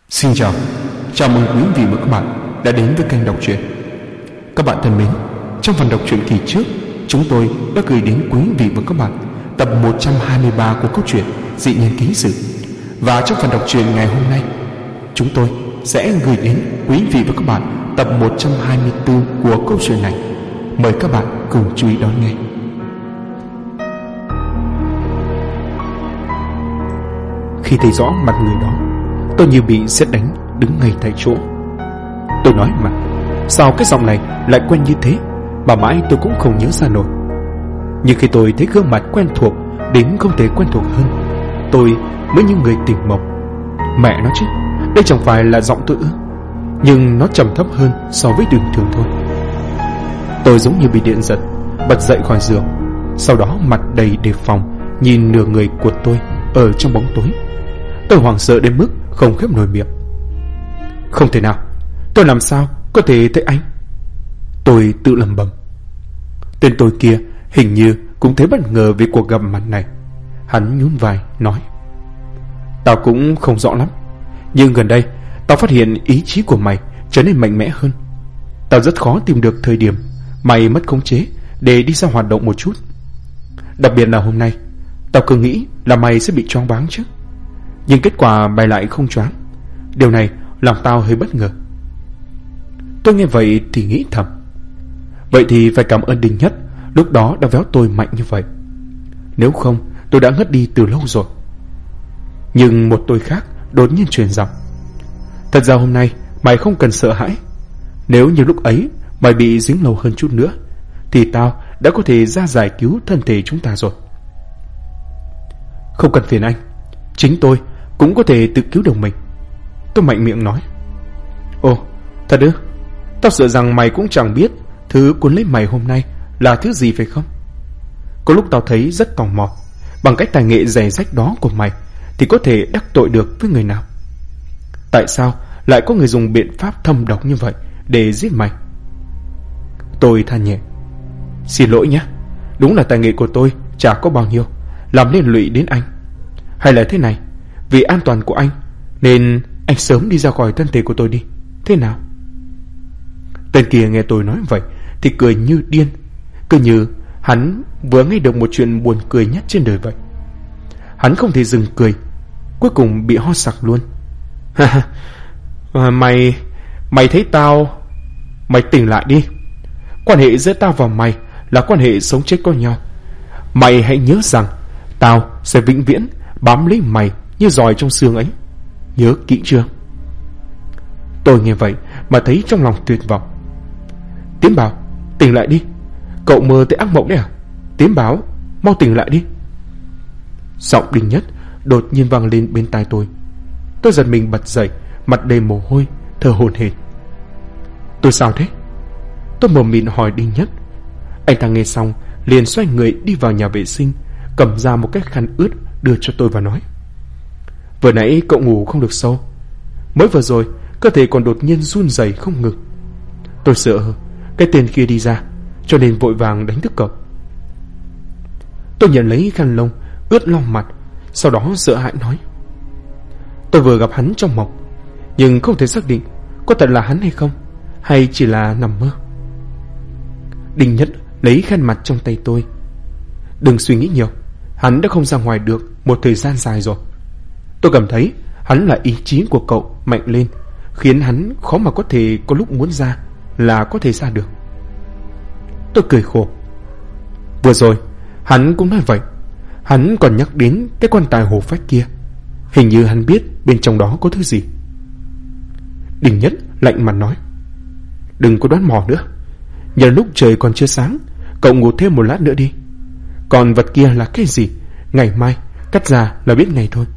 Xin chào mừng quý vị và các bạn đã đến với kênh đọc truyện. Các bạn thân mến, trong phần đọc truyện kỳ trước, chúng tôi đã gửi đến quý vị và các bạn tập 123 của câu chuyện Dị Nhân Ký Sự. Và trong phần đọc truyện ngày hôm nay, chúng tôi sẽ gửi đến quý vị và các bạn tập 124 của câu chuyện này. Mời các bạn cùng chú ý đón nghe. Khi thấy rõ mặt người đó, tôi như bị sét đánh, đứng ngay tại chỗ. Tôi nói mà, sao cái giọng này lại quen như thế mà mãi tôi cũng không nhớ ra nổi. Nhưng khi tôi thấy gương mặt quen thuộc đến không thể quen thuộc hơn, tôi mới như người tỉnh mộng. Mẹ nó chứ, đây chẳng phải là giọng tôi ư? Nhưng nó trầm thấp hơn so với bình thường thôi. Tôi giống như bị điện giật, bật dậy khỏi giường. Sau đó mặt đầy đề phòng nhìn nửa người của tôi ở trong bóng tối. Tôi hoảng sợ đến mức không khép nổi miệng. Không thể nào, tôi làm sao có thể thấy anh? Tôi tự lẩm bẩm. Tên tôi kia hình như cũng thấy bất ngờ về cuộc gặp mặt này. Hắn nhún vai nói: Tao cũng không rõ lắm, nhưng gần đây tao phát hiện ý chí của mày trở nên mạnh mẽ hơn. Tao rất khó tìm được thời điểm mày mất khống chế để đi ra hoạt động một chút. Đặc biệt là hôm nay, tao cứ nghĩ là mày sẽ bị choáng váng chứ, nhưng kết quả mày lại không choáng. Điều này làm tao hơi bất ngờ. Tôi nghe vậy thì nghĩ thầm, vậy thì phải cảm ơn Đinh Nhất lúc đó đã véo tôi mạnh như vậy. Nếu không tôi đã ngất đi từ lâu rồi. Nhưng một tôi khác đột nhiên truyền giọng: Thật ra hôm nay mày không cần sợ hãi. Nếu như lúc ấy mày bị dính lâu hơn chút nữa thì tao đã có thể ra giải cứu thân thể chúng ta rồi. Không cần phiền anh, chính tôi cũng có thể tự cứu được mình. Tôi mạnh miệng nói. Ồ, thật ư? Tao sợ rằng mày cũng chẳng biết thứ cuốn lấy mày hôm nay là thứ gì phải không? Có lúc tao thấy rất tò mò, bằng cách tài nghệ giày rách đó của mày thì có thể đắc tội được với người nào? Tại sao lại có người dùng biện pháp thâm độc như vậy để giết mày? Tôi than nhẹ. Xin lỗi nhé, đúng là tài nghệ của tôi chả có bao nhiêu, làm liên lụy đến anh. Hay là thế này, vì an toàn của anh nên anh sớm đi ra khỏi thân thể của tôi đi, thế nào? Tên kia nghe tôi nói vậy thì cười như điên, cứ như hắn vừa nghe được một chuyện buồn cười nhất trên đời vậy. Hắn không thể dừng cười, cuối cùng bị ho sặc luôn. Mày thấy tao, mày tỉnh lại đi. Quan hệ giữa tao và mày là quan hệ sống chết có nhau. Mày hãy nhớ rằng tao sẽ vĩnh viễn bám lấy mày như giòi trong xương ấy. Nhớ kỹ chưa? Tôi nghe vậy mà thấy trong lòng tuyệt vọng. Tiến Bảo, tỉnh lại đi. Cậu mơ thấy ác mộng đấy à? Tiến Bảo, mau tỉnh lại đi. Giọng Đinh Nhất đột nhiên vang lên bên tai tôi. Tôi giật mình bật dậy, mặt đầy mồ hôi, thở hổn hển. Tôi sao thế? Tôi mờ mịt hỏi Đinh Nhất. Anh ta nghe xong liền xoay người đi vào nhà vệ sinh, cầm ra một cái khăn ướt đưa cho tôi và nói: Vừa nãy cậu ngủ không được sâu, mới vừa rồi cơ thể còn đột nhiên run rẩy không ngừng. Tôi sợ cái tên kia đi ra, cho nên vội vàng đánh thức cậu. Tôi nhận lấy khăn lông ướt lau mặt, sau đó sợ hãi nói: Tôi vừa gặp hắn trong mộng, nhưng không thể xác định có thật là hắn hay không, hay chỉ là nằm mơ. Đinh Nhất lấy khăn mặt trong tay tôi. Đừng suy nghĩ nhiều, hắn đã không ra ngoài được một thời gian dài rồi. Tôi cảm thấy hắn là ý chí của cậu mạnh lên, khiến hắn khó mà có thể có lúc muốn ra là có thể ra được. Tôi cười khổ. Vừa rồi hắn cũng nói vậy. Hắn còn nhắc đến cái quan tài hổ phách kia. Hình như hắn biết bên trong đó có thứ gì. Đinh Nhất lạnh mặt nói: Đừng có đoán mò nữa. Nhờ lúc trời còn chưa sáng, cậu ngủ thêm một lát nữa đi. Còn vật kia là cái gì, ngày mai cắt ra là biết ngay thôi.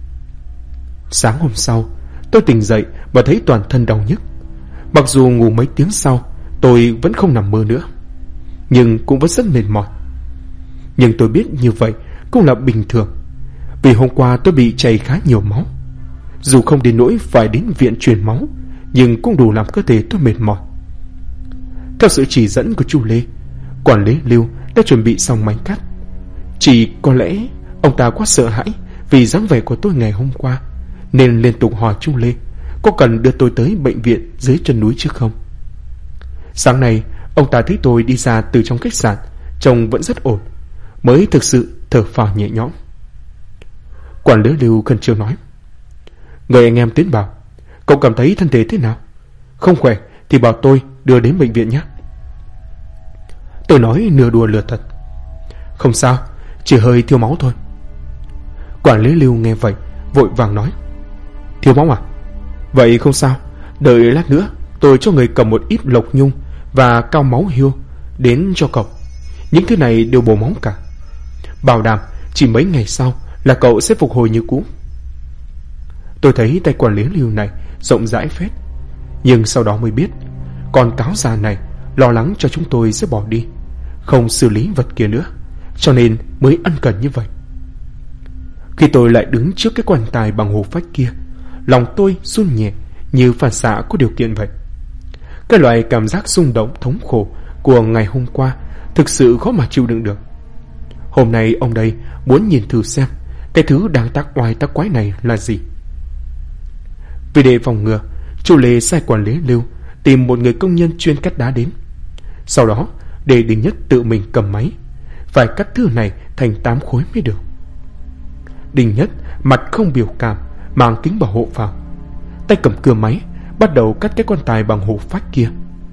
Sáng hôm sau, tôi tỉnh dậy và thấy toàn thân đau nhức. Mặc dù ngủ mấy tiếng sau, tôi vẫn không nằm mơ nữa, nhưng cũng vẫn rất mệt mỏi. Nhưng tôi biết như vậy cũng là bình thường, vì hôm qua tôi bị chảy khá nhiều máu. Dù không đến nỗi phải đến viện truyền máu, nhưng cũng đủ làm cơ thể tôi mệt mỏi. Theo sự chỉ dẫn của chú Lê, quản lý Lưu đã chuẩn bị xong mảnh cắt. Chỉ có lẽ ông ta quá sợ hãi vì dáng vẻ của tôi ngày hôm qua, nên liên tục hỏi chú Lê có cần đưa tôi tới bệnh viện dưới chân núi chứ không? Sáng nay ông ta thấy tôi đi ra từ trong khách sạn, trông vẫn rất ổn, mới thực sự thở phào nhẹ nhõm. Quản lý Lưu khẩn trương nói: người anh em tiến bảo, cậu cảm thấy thân thể thế nào? Không khỏe thì bảo tôi đưa đến bệnh viện nhé. Tôi nói nửa đùa nửa thật: không sao, chỉ hơi thiếu máu thôi. Quản lý Lưu nghe vậy vội vàng nói: thiếu máu à? Vậy không sao, đợi lát nữa tôi cho người cầm một ít lộc nhung và cao máu hiêu đến cho cậu. Những thứ này đều bổ máu cả, bảo đảm chỉ mấy ngày sau là cậu sẽ phục hồi như cũ. Tôi thấy tay quản lý Lưu này rộng rãi phết, nhưng sau đó mới biết con cáo già này lo lắng cho chúng tôi sẽ bỏ đi, không xử lý vật kia nữa, cho nên mới ân cần như vậy. Khi tôi lại đứng trước cái quan tài bằng hồ phách kia, lòng tôi run nhẹ như phản xạ có điều kiện vậy. Cái loại cảm giác rung động thống khổ của ngày hôm qua thực sự khó mà chịu đựng được. Hôm nay ông đây muốn nhìn thử xem cái thứ đang tác oai tác quái này là gì. Vì để phòng ngừa, chủ Lê sai quản lý Lưu tìm một người công nhân chuyên cắt đá đến. Sau đó để Đình Nhất tự mình cầm máy, phải cắt thứ này thành 8 khối mới được. Đình Nhất mặt không biểu cảm, mang kính bảo hộ vào, tay cầm cưa máy bắt đầu cắt cái quan tài bằng hồ phách kia.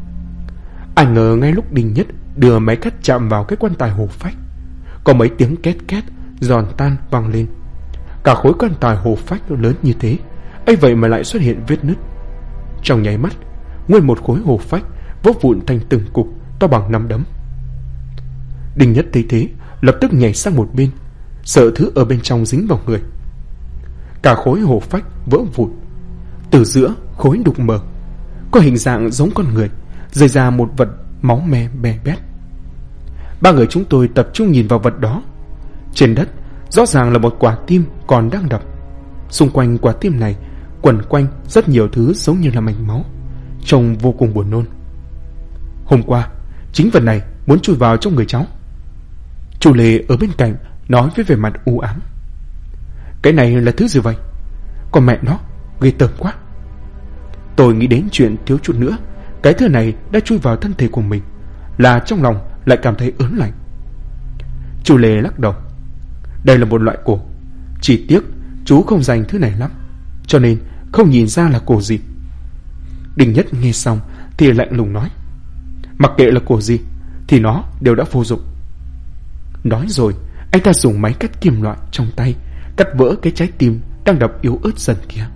Ai ngờ ngay lúc Đình Nhất đưa máy cắt chạm vào cái quan tài hồ phách, có mấy tiếng két két giòn tan vang lên. Cả khối quan tài hồ phách lớn như thế, ấy vậy mà lại xuất hiện vết nứt. Trong nháy mắt, nguyên một khối hồ phách vỡ vụn thành từng cục to bằng nắm đấm. Đình Nhất thấy thế lập tức nhảy sang một bên, sợ thứ ở bên trong dính vào người. Cả khối hồ phách vỡ vụn, từ giữa khối đục mờ, có hình dạng giống con người, rơi ra một vật máu me bè bét. Ba người chúng tôi tập trung nhìn vào vật đó. Trên đất rõ ràng là một quả tim còn đang đập. Xung quanh quả tim này quẩn quanh rất nhiều thứ giống như là mạch máu, trông vô cùng buồn nôn. Hôm qua chính vật này muốn chui vào trong người cháu. Chú Lê ở bên cạnh nói với vẻ mặt u ám: cái này là thứ gì vậy? Còn mẹ nó, ghê tởm quá. Tôi nghĩ đến chuyện thiếu chút nữa cái thứ này đã chui vào thân thể của mình, là trong lòng lại cảm thấy ớn lạnh. Chú Lê lắc đầu: đây là một loại cổ, chỉ tiếc chú không dành thứ này lắm, cho nên không nhìn ra là cổ gì. Đình Nhất nghe xong thì lạnh lùng nói: mặc kệ là cổ gì thì nó đều đã vô dụng. Nói rồi anh ta dùng máy cắt kim loại trong tay cắt vỡ cái trái tim đang đập yếu ớt dần kia.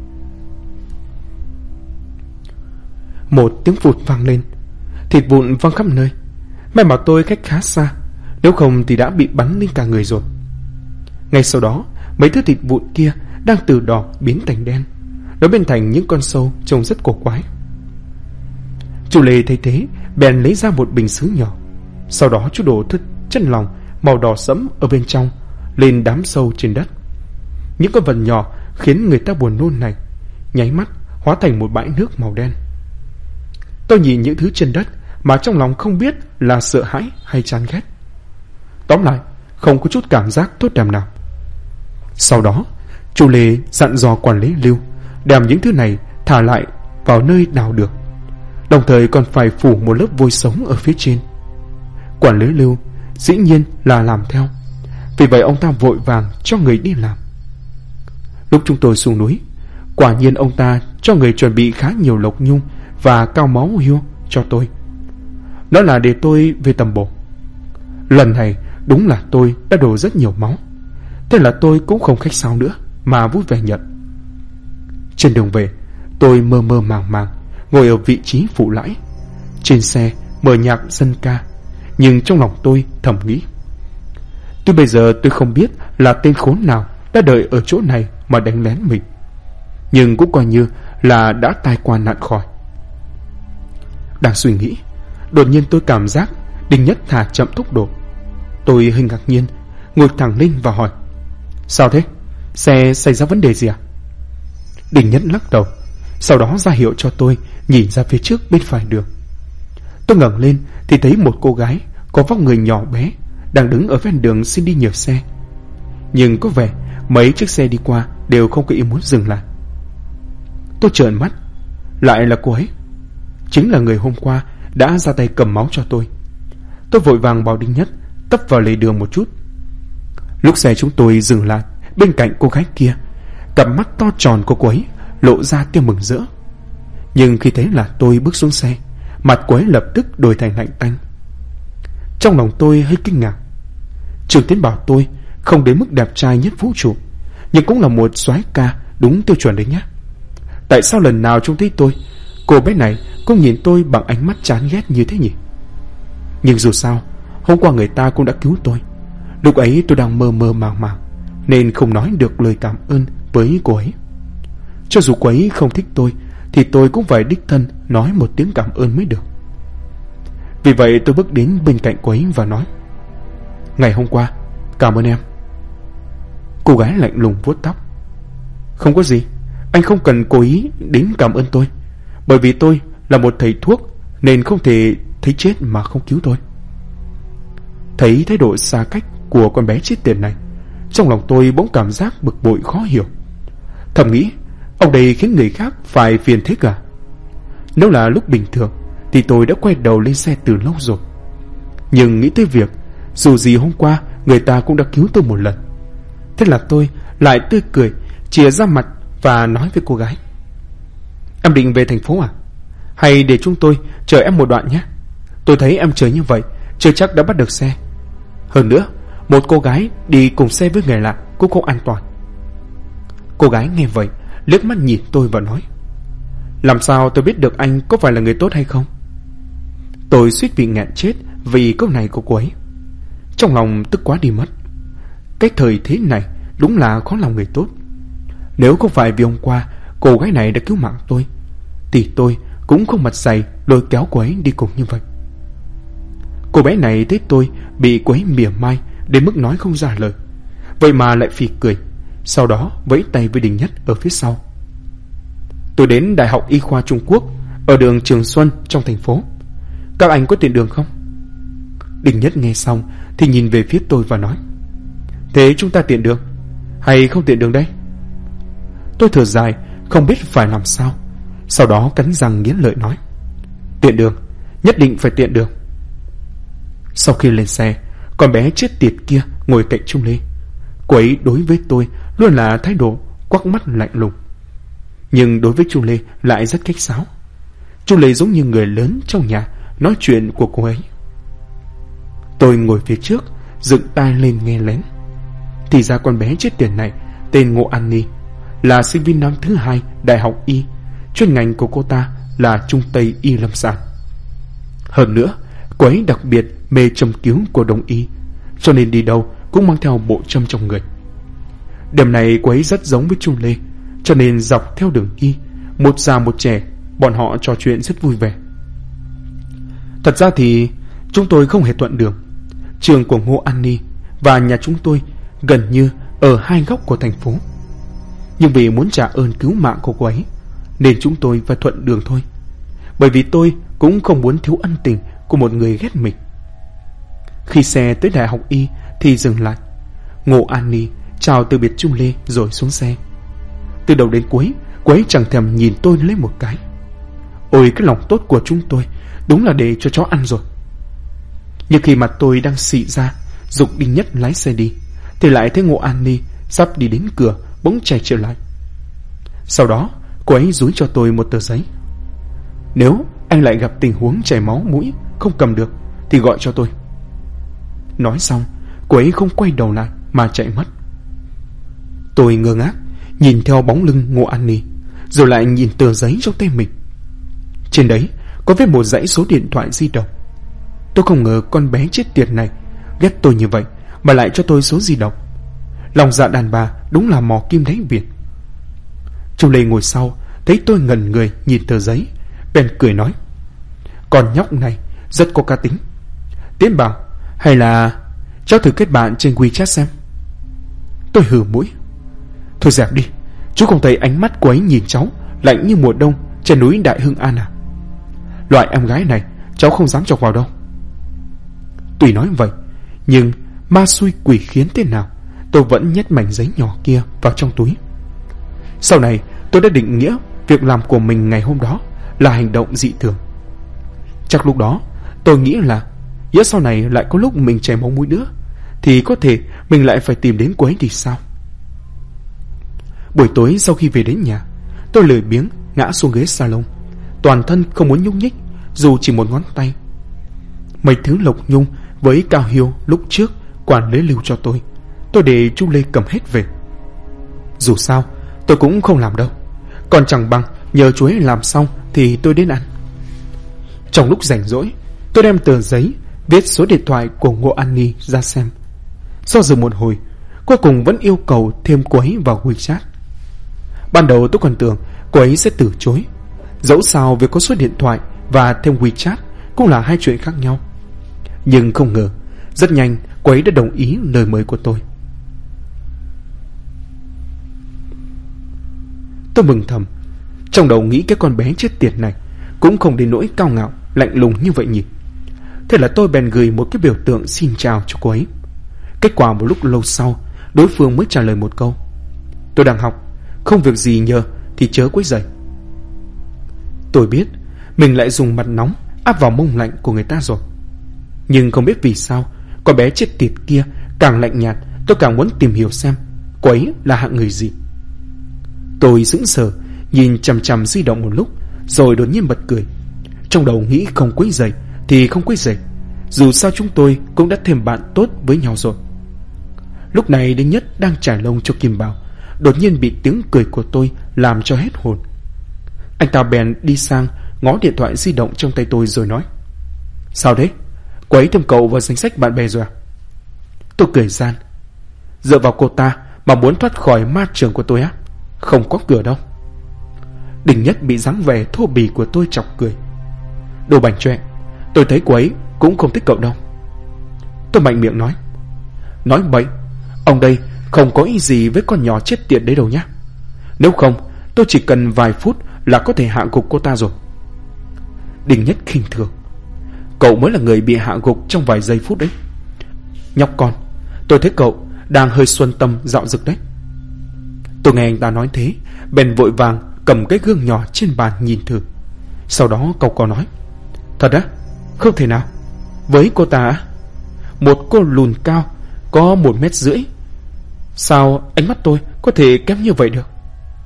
Một tiếng phụt vang lên, thịt vụn văng khắp nơi. May mà tôi cách khá xa, nếu không thì đã bị bắn lên cả người rồi. Ngay sau đó, mấy thứ thịt vụn kia đang từ đỏ biến thành đen, nó biến thành những con sâu trông rất cổ quái. Chú Lê thấy thế bèn lấy ra một bình sứ nhỏ, sau đó chú đổ thức chân lòng màu đỏ sẫm ở bên trong lên đám sâu trên đất. Những con vật nhỏ khiến người ta buồn nôn này nháy mắt hóa thành một bãi nước màu đen. Tôi nhìn những thứ trên đất mà trong lòng không biết là sợ hãi hay chán ghét. Tóm lại, không có chút cảm giác tốt đẹp nào. Sau đó, chú Lê dặn dò quản lý Lưu đem những thứ này thả lại vào nơi nào được, đồng thời còn phải phủ một lớp vôi sống ở phía trên. Quản lý Lưu dĩ nhiên là làm theo, vì vậy ông ta vội vàng cho người đi làm. Lúc chúng tôi xuống núi, quả nhiên ông ta cho người chuẩn bị khá nhiều lộc nhung và cao máu hiêu cho tôi. Đó là để tôi về tầm bổ. Lần này đúng là tôi đã đổ rất nhiều máu, thế là tôi cũng không khách sáo nữa mà vui vẻ nhận. Trên đường về, tôi mơ mơ màng màng ngồi ở vị trí phụ lãi. Trên xe mở nhạc dân ca, nhưng trong lòng tôi thầm nghĩ: tuy bây giờ tôi không biết là tên khốn nào đã đợi ở chỗ này mà đánh lén mình, nhưng cũng coi như là đã tai qua nạn khỏi. Đang suy nghĩ, đột nhiên tôi cảm giác Đình Nhất thả chậm tốc độ. Tôi hơi ngạc nhiên, ngồi thẳng lên và hỏi: sao thế? Xe xảy ra vấn đề gì à? Đình Nhất lắc đầu, sau đó ra hiệu cho tôi nhìn ra phía trước bên phải đường. Tôi ngẩng lên thì thấy một cô gái có vóc người nhỏ bé đang đứng ở ven đường xin đi nhờ xe, nhưng có vẻ mấy chiếc xe đi qua đều không có ý muốn dừng lại. Tôi trợn mắt. Lại là cô ấy. Chính là người hôm qua đã ra tay cầm máu cho tôi. Tôi vội vàng bảo Đinh Nhất tấp vào lề đường một chút. Lúc xe chúng tôi dừng lại bên cạnh cô gái kia, cặp mắt to tròn của cô ấy lộ ra tia mừng rỡ. Nhưng khi thấy là tôi bước xuống xe, mặt cô ấy lập tức đổi thành lạnh tanh. Trong lòng tôi hơi kinh ngạc. Trường Tiến bảo tôi không đến mức đẹp trai nhất vũ trụ, nhưng cũng là một soái ca đúng tiêu chuẩn đấy nhé. Tại sao lần nào trông thấy tôi, cô bé này cũng nhìn tôi bằng ánh mắt chán ghét như thế nhỉ? Nhưng dù sao, hôm qua người ta cũng đã cứu tôi. Lúc ấy tôi đang mơ mơ màng màng, nên không nói được lời cảm ơn với cô ấy. Cho dù cô ấy không thích tôi, thì tôi cũng phải đích thân nói một tiếng cảm ơn mới được. Vì vậy tôi bước đến bên cạnh cô ấy và nói: Ngày hôm qua, cảm ơn em. Cô gái lạnh lùng vuốt tóc. Không có gì, anh không cần cố ý đến cảm ơn tôi. Bởi vì tôi là một thầy thuốc, nên không thể thấy chết mà không cứu tôi. Thấy thái độ xa cách của con bé chết tiệt này, trong lòng tôi bỗng cảm giác bực bội khó hiểu. Thầm nghĩ, ông đây khiến người khác phải phiền thế cả. Nếu là lúc bình thường thì tôi đã quay đầu lên xe từ lâu rồi. Nhưng nghĩ tới việc dù gì hôm qua người ta cũng đã cứu tôi một lần, thế là tôi lại tươi cười chìa ra mặt và nói với cô gái: Em định về thành phố à? Hay để chúng tôi chờ em một đoạn nhé. Tôi thấy em chờ như vậy chưa chắc đã bắt được xe. Hơn nữa, một cô gái đi cùng xe với người lạ cũng không an toàn. Cô gái nghe vậy liếc mắt nhìn tôi và nói: Làm sao tôi biết được anh có phải là người tốt hay không? Tôi suýt bị nghẹn chết vì câu này của cô ấy. Trong lòng tức quá đi mất. Cái thời thế này đúng là khó lòng người tốt. Nếu không phải vì hôm qua cô gái này đã cứu mạng tôi, thì tôi cũng không mặt dày lôi kéo cô ấy đi cùng như vậy. Cô bé này thấy tôi bị cô ấy mỉa mai đến mức nói không ra lời, vậy mà lại phì cười, sau đó vẫy tay với Đình Nhất ở phía sau. Tôi đến Đại học Y khoa Trung Quốc ở đường Trường Xuân trong thành phố. Các anh có tiện đường không? Đình Nhất nghe xong thì nhìn về phía tôi và nói: Thế chúng ta tiện đường hay không tiện đường đây? Tôi thở dài không biết phải làm sao, sau đó cắn răng nghiến lợi nói: Tiện đường, nhất định phải tiện đường. Sau khi lên xe, con bé chết tiệt kia ngồi cạnh Trung Lê. Cô ấy đối với tôi luôn là thái độ quắc mắt lạnh lùng, nhưng đối với Trung Lê lại rất khách sáo. Trung Lê giống như người lớn trong nhà nói chuyện của cô ấy. Tôi ngồi phía trước, dựng tai lên nghe lén. Thì ra con bé chết tiệt này tên Ngô An Ni, là sinh viên năm thứ 2 Đại học Y. Chuyên ngành của cô ta là Trung Tây Y lâm sàng. Hơn nữa, cô ấy đặc biệt mê châm cứu của Đông Y, cho nên đi đâu cũng mang theo bộ châm trong người. Điểm này cô ấy rất giống với Trung Lê, cho nên dọc theo đường Y, một già một trẻ, bọn họ trò chuyện rất vui vẻ. Thật ra thì chúng tôi không hề thuận đường. Trường của Ngô An Ni và nhà chúng tôi gần như ở hai góc của thành phố. Nhưng vì muốn trả ơn cứu mạng của cô ấy, nên chúng tôi phải thuận đường thôi. Bởi vì tôi cũng không muốn thiếu ân tình của một người ghét mình. Khi xe tới Đại học Y thì dừng lại. Ngô An Ni chào từ biệt Trung Lê rồi xuống xe. Từ đầu đến cuối, cô ấy chẳng thèm nhìn tôi lấy một cái. Ôi, cái lòng tốt của chúng tôi đúng là để cho chó ăn rồi. Nhưng khi mặt tôi đang xị ra giục Đinh Nhất lái xe đi, thì lại thấy Ngô An Ni sắp đi đến cửa bỗng chạy trở lại. Sau đó cô ấy dúi cho tôi một tờ giấy: Nếu anh lại gặp tình huống chảy máu mũi không cầm được thì gọi cho tôi. Nói xong, cô ấy không quay đầu lại mà chạy mất. Tôi ngơ ngác nhìn theo bóng lưng Ngô An Ni, rồi lại nhìn tờ giấy trong tay mình. Trên đấy có viết một dãy số điện thoại di động. Tôi không ngờ con bé chết tiệt này ghét tôi như vậy mà lại cho tôi số di động. Lòng dạ đàn bà đúng là mò kim đáy biển. Trung Lê ngồi sau thấy tôi ngẩn người nhìn tờ giấy, bèn cười nói: Con nhóc này rất có cá tính. Tiến bảo, hay là cháu thử kết bạn trên WeChat xem. Tôi hừ mũi: Thôi dẹp đi, chú không thấy ánh mắt của ấy nhìn cháu lạnh như mùa đông trên núi Đại Hưng An à? Loại em gái này cháu không dám chọc vào đâu. Tuy nói vậy, nhưng ma xui quỷ khiến thế nào, tôi vẫn nhét mảnh giấy nhỏ kia vào trong túi. Sau này tôi đã định nghĩa việc làm của mình ngày hôm đó là hành động dị thường. Chắc lúc đó tôi nghĩ là nhỡ sau này lại có lúc mình chảy máu mũi nữa thì có thể mình lại phải tìm đến cô ấy thì sao. Buổi tối sau khi về đến nhà, tôi lười biếng ngã xuống ghế salon, toàn thân không muốn nhúc nhích dù chỉ một ngón tay. Mấy thứ lộc nhung với cao hiêu lúc trước quản lấy lưu cho tôi để chú Lê cầm hết về. Dù sao tôi cũng không làm đâu, còn chẳng bằng nhờ chú ấy làm xong thì tôi đến ăn. Trong lúc rảnh rỗi, tôi đem tờ giấy viết số điện thoại của Ngô An Ni ra xem. Do dự một hồi, cuối cùng vẫn yêu cầu thêm cô ấy vào WeChat. Ban đầu tôi còn tưởng cô ấy sẽ từ chối, dẫu sao việc có số điện thoại và thêm WeChat cũng là hai chuyện khác nhau. Nhưng không ngờ, rất nhanh cô ấy đã đồng ý lời mời của tôi. Tôi mừng thầm, trong đầu nghĩ cái con bé chết tiệt này cũng không đến nỗi cao ngạo lạnh lùng như vậy nhỉ. Thế là tôi bèn gửi một cái biểu tượng xin chào cho cô ấy. Kết quả một lúc lâu sau, đối phương mới trả lời một câu: tôi đang học, không việc gì nhờ thì chớ quấy rầy. Tôi biết mình lại dùng mặt nóng áp vào mông lạnh của người ta rồi, nhưng không biết vì sao con bé chết tiệt kia càng lạnh nhạt, tôi càng muốn tìm hiểu xem cô ấy là hạng người gì. Tôi sững sờ nhìn chằm chằm di động một lúc, rồi đột nhiên bật cười. Trong đầu nghĩ không quấy rầy thì không quấy rầy, dù sao chúng tôi cũng đã thêm bạn tốt với nhau rồi. Lúc này Đinh Nhất đang trải lông cho Kim Bảo, đột nhiên bị tiếng cười của tôi làm cho hết hồn. Anh ta bèn đi sang ngó điện thoại di động trong tay tôi rồi nói: sao đấy, cô ấy thêm cậu vào danh sách bạn bè rồi à? Tôi cười gian: dựa vào cô ta mà muốn thoát khỏi ma trường của tôi á? Không có cửa đâu. Đinh Nhất bị dáng vẻ thô bỉ của tôi chọc cười: đồ bảnh choẹ, tôi thấy cô ấy cũng không thích cậu đâu. Tôi mạnh miệng nói: nói bậy, ông đây không có ý gì với con nhỏ chết tiệt đấy đâu nhá. Nếu không, tôi chỉ cần vài phút là có thể hạ gục cô ta rồi. Đinh Nhất khinh thường: cậu mới là người bị hạ gục trong vài giây phút đấy. Nhóc con, tôi thấy cậu đang hơi xuân tâm dạo dực đấy. Tôi nghe anh ta nói thế, bèn vội vàng cầm cái gương nhỏ trên bàn nhìn thử. Sau đó cậu có nói: thật á? Không thể nào. Với cô ta á? Một cô lùn cao, có 1,5 m. Sao ánh mắt tôi có thể kém như vậy được?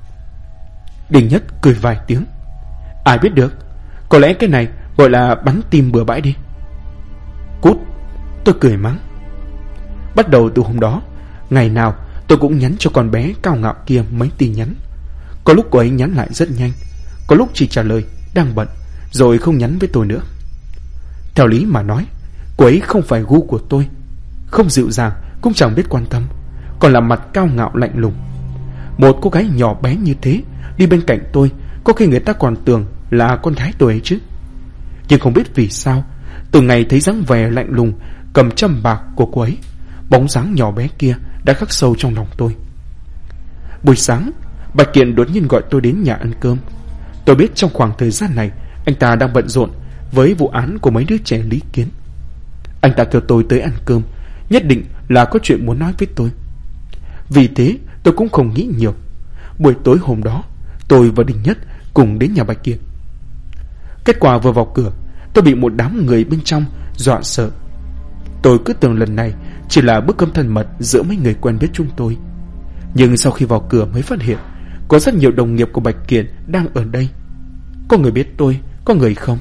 Đinh Nhất cười vài tiếng: ai biết được, có lẽ cái này gọi là bắn tim bừa bãi đi. Cút! Tôi cười mắng. Bắt đầu từ hôm đó, ngày nào tôi cũng nhắn cho con bé cao ngạo kia mấy tin nhắn. Có lúc cô ấy nhắn lại rất nhanh, có lúc chỉ trả lời đang bận rồi không nhắn với tôi nữa. Theo lý mà nói, cô ấy không phải gu của tôi, không dịu dàng cũng chẳng biết quan tâm, còn là mặt cao ngạo lạnh lùng. Một cô gái nhỏ bé như thế đi bên cạnh tôi, có khi người ta còn tưởng là con gái tôi ấy chứ. Nhưng không biết vì sao, từ ngày thấy dáng vẻ lạnh lùng cầm châm bạc của cô ấy, bóng dáng nhỏ bé kia đã khắc sâu trong lòng tôi. Buổi sáng, Bạch Kiện đột nhiên gọi tôi đến nhà ăn cơm. Tôi biết trong khoảng thời gian này anh ta đang bận rộn với vụ án của mấy đứa trẻ Lý Kiến. Anh ta kêu tôi tới ăn cơm, nhất định là có chuyện muốn nói với tôi. Vì thế tôi cũng không nghĩ nhiều. Buổi tối hôm đó, tôi và Đinh Nhất cùng đến nhà Bạch Kiện. Kết quả vừa vào cửa, tôi bị một đám người bên trong dọa sợ. Tôi cứ tưởng lần này chỉ là bữa cơm thân mật giữa mấy người quen biết chúng tôi. Nhưng sau khi vào cửa mới phát hiện có rất nhiều đồng nghiệp của Bạch Kiện đang ở đây. Có người biết tôi, có người không.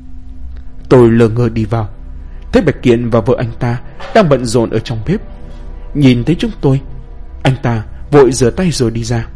Tôi lờ ngơ đi vào, thấy Bạch Kiện và vợ anh ta đang bận rộn ở trong bếp. Nhìn thấy chúng tôi, anh ta vội rửa tay rồi đi ra.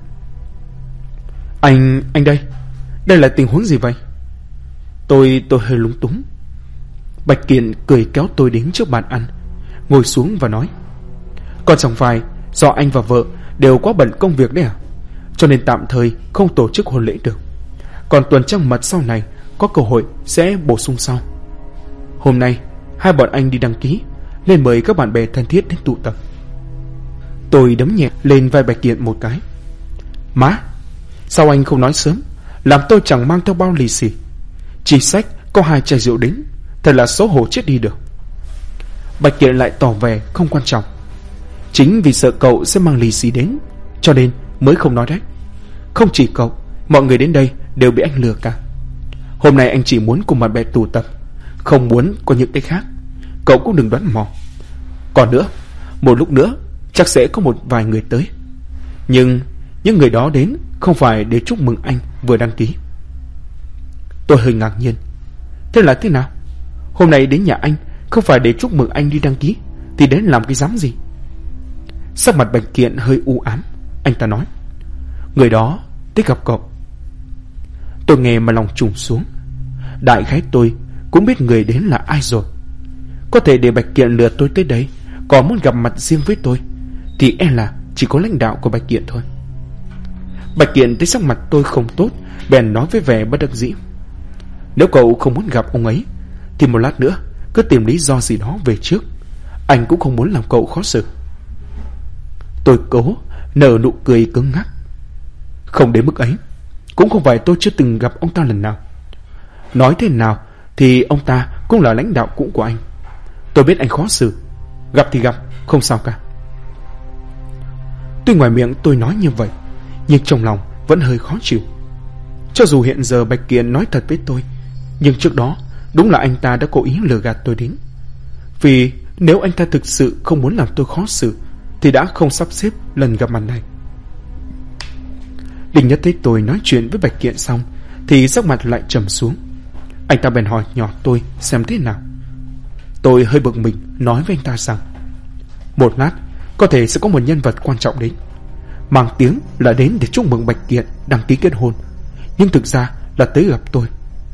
Anh đây là tình huống gì vậy? Tôi hơi lúng túng. Bạch Kiện cười kéo tôi đến trước bàn ăn, ngồi xuống và nói: còn chẳng phải do anh và vợ đều quá bận công việc đấy à, cho nên tạm thời không tổ chức hôn lễ được. Còn tuần trăng mật sau này có cơ hội sẽ bổ sung sau. Hôm nay hai bọn anh đi đăng ký, nên mời các bạn bè thân thiết đến tụ tập. Tôi đấm nhẹ lên vai Bạch Kiện một cái. Má, sao anh không nói sớm, làm tôi chẳng mang theo bao lì xì. Chỉ sách có 2 chai rượu đến, thật là xấu hổ chết đi được. Bạch Kiện lại tỏ vẻ không quan trọng. Chính vì sợ cậu sẽ mang lì xì đến, cho nên mới không nói đấy. Không chỉ cậu Mọi người đến đây đều bị anh lừa cả. Hôm nay anh chỉ muốn cùng bạn bè tụ tập, không muốn có những cái khác. Cậu cũng đừng đoán mò. Còn nữa, một lúc nữa chắc sẽ có một vài người tới, nhưng những người đó đến không phải để chúc mừng anh vừa đăng ký. Tôi hơi ngạc nhiên. Thế là thế nào? Hôm nay đến nhà anh không phải để chúc mừng anh đi đăng ký thì đến làm cái dám gì? Sắc mặt Bạch Kiện hơi u ám. Anh ta nói, người đó tới gặp cậu. Tôi nghe mà lòng trùng xuống. Đại khái tôi cũng biết người đến là ai rồi. Có thể để Bạch Kiện lừa tôi tới đây, còn muốn gặp mặt riêng với tôi thì e là chỉ có lãnh đạo của Bạch Kiện thôi. Bạch Kiện thấy sắc mặt tôi không tốt, bèn nói với vẻ bất đắc dĩ, nếu cậu không muốn gặp ông ấy thì một lát nữa cứ tìm lý do gì đó về trước. Anh cũng không muốn làm cậu khó xử. Tôi cố nở nụ cười cứng ngắc. Không đến mức ấy. Cũng không phải tôi chưa từng gặp ông ta lần nào. Nói thế nào thì ông ta cũng là lãnh đạo cũ của anh. Tôi biết anh khó xử. Gặp thì gặp, không sao cả. Tuy ngoài miệng tôi nói như vậy, nhưng trong lòng vẫn hơi khó chịu. Cho dù hiện giờ Bạch Kiện nói thật với tôi, nhưng trước đó đúng là anh ta đã cố ý lừa gạt tôi đến. Vì nếu anh ta thực sự không muốn làm tôi khó xử thì đã không sắp xếp lần gặp mặt này. Đinh Nhất thấy tôi nói chuyện với Bạch Kiện xong thì sắc mặt lại trầm xuống. Anh ta bèn hỏi nhỏ tôi xem thế nào. Tôi hơi bực mình nói với anh ta rằng một lát có thể sẽ có một nhân vật quan trọng đến, mang tiếng là đến để chúc mừng Bạch Kiện đăng ký kết hôn, nhưng thực ra là tới gặp tôi.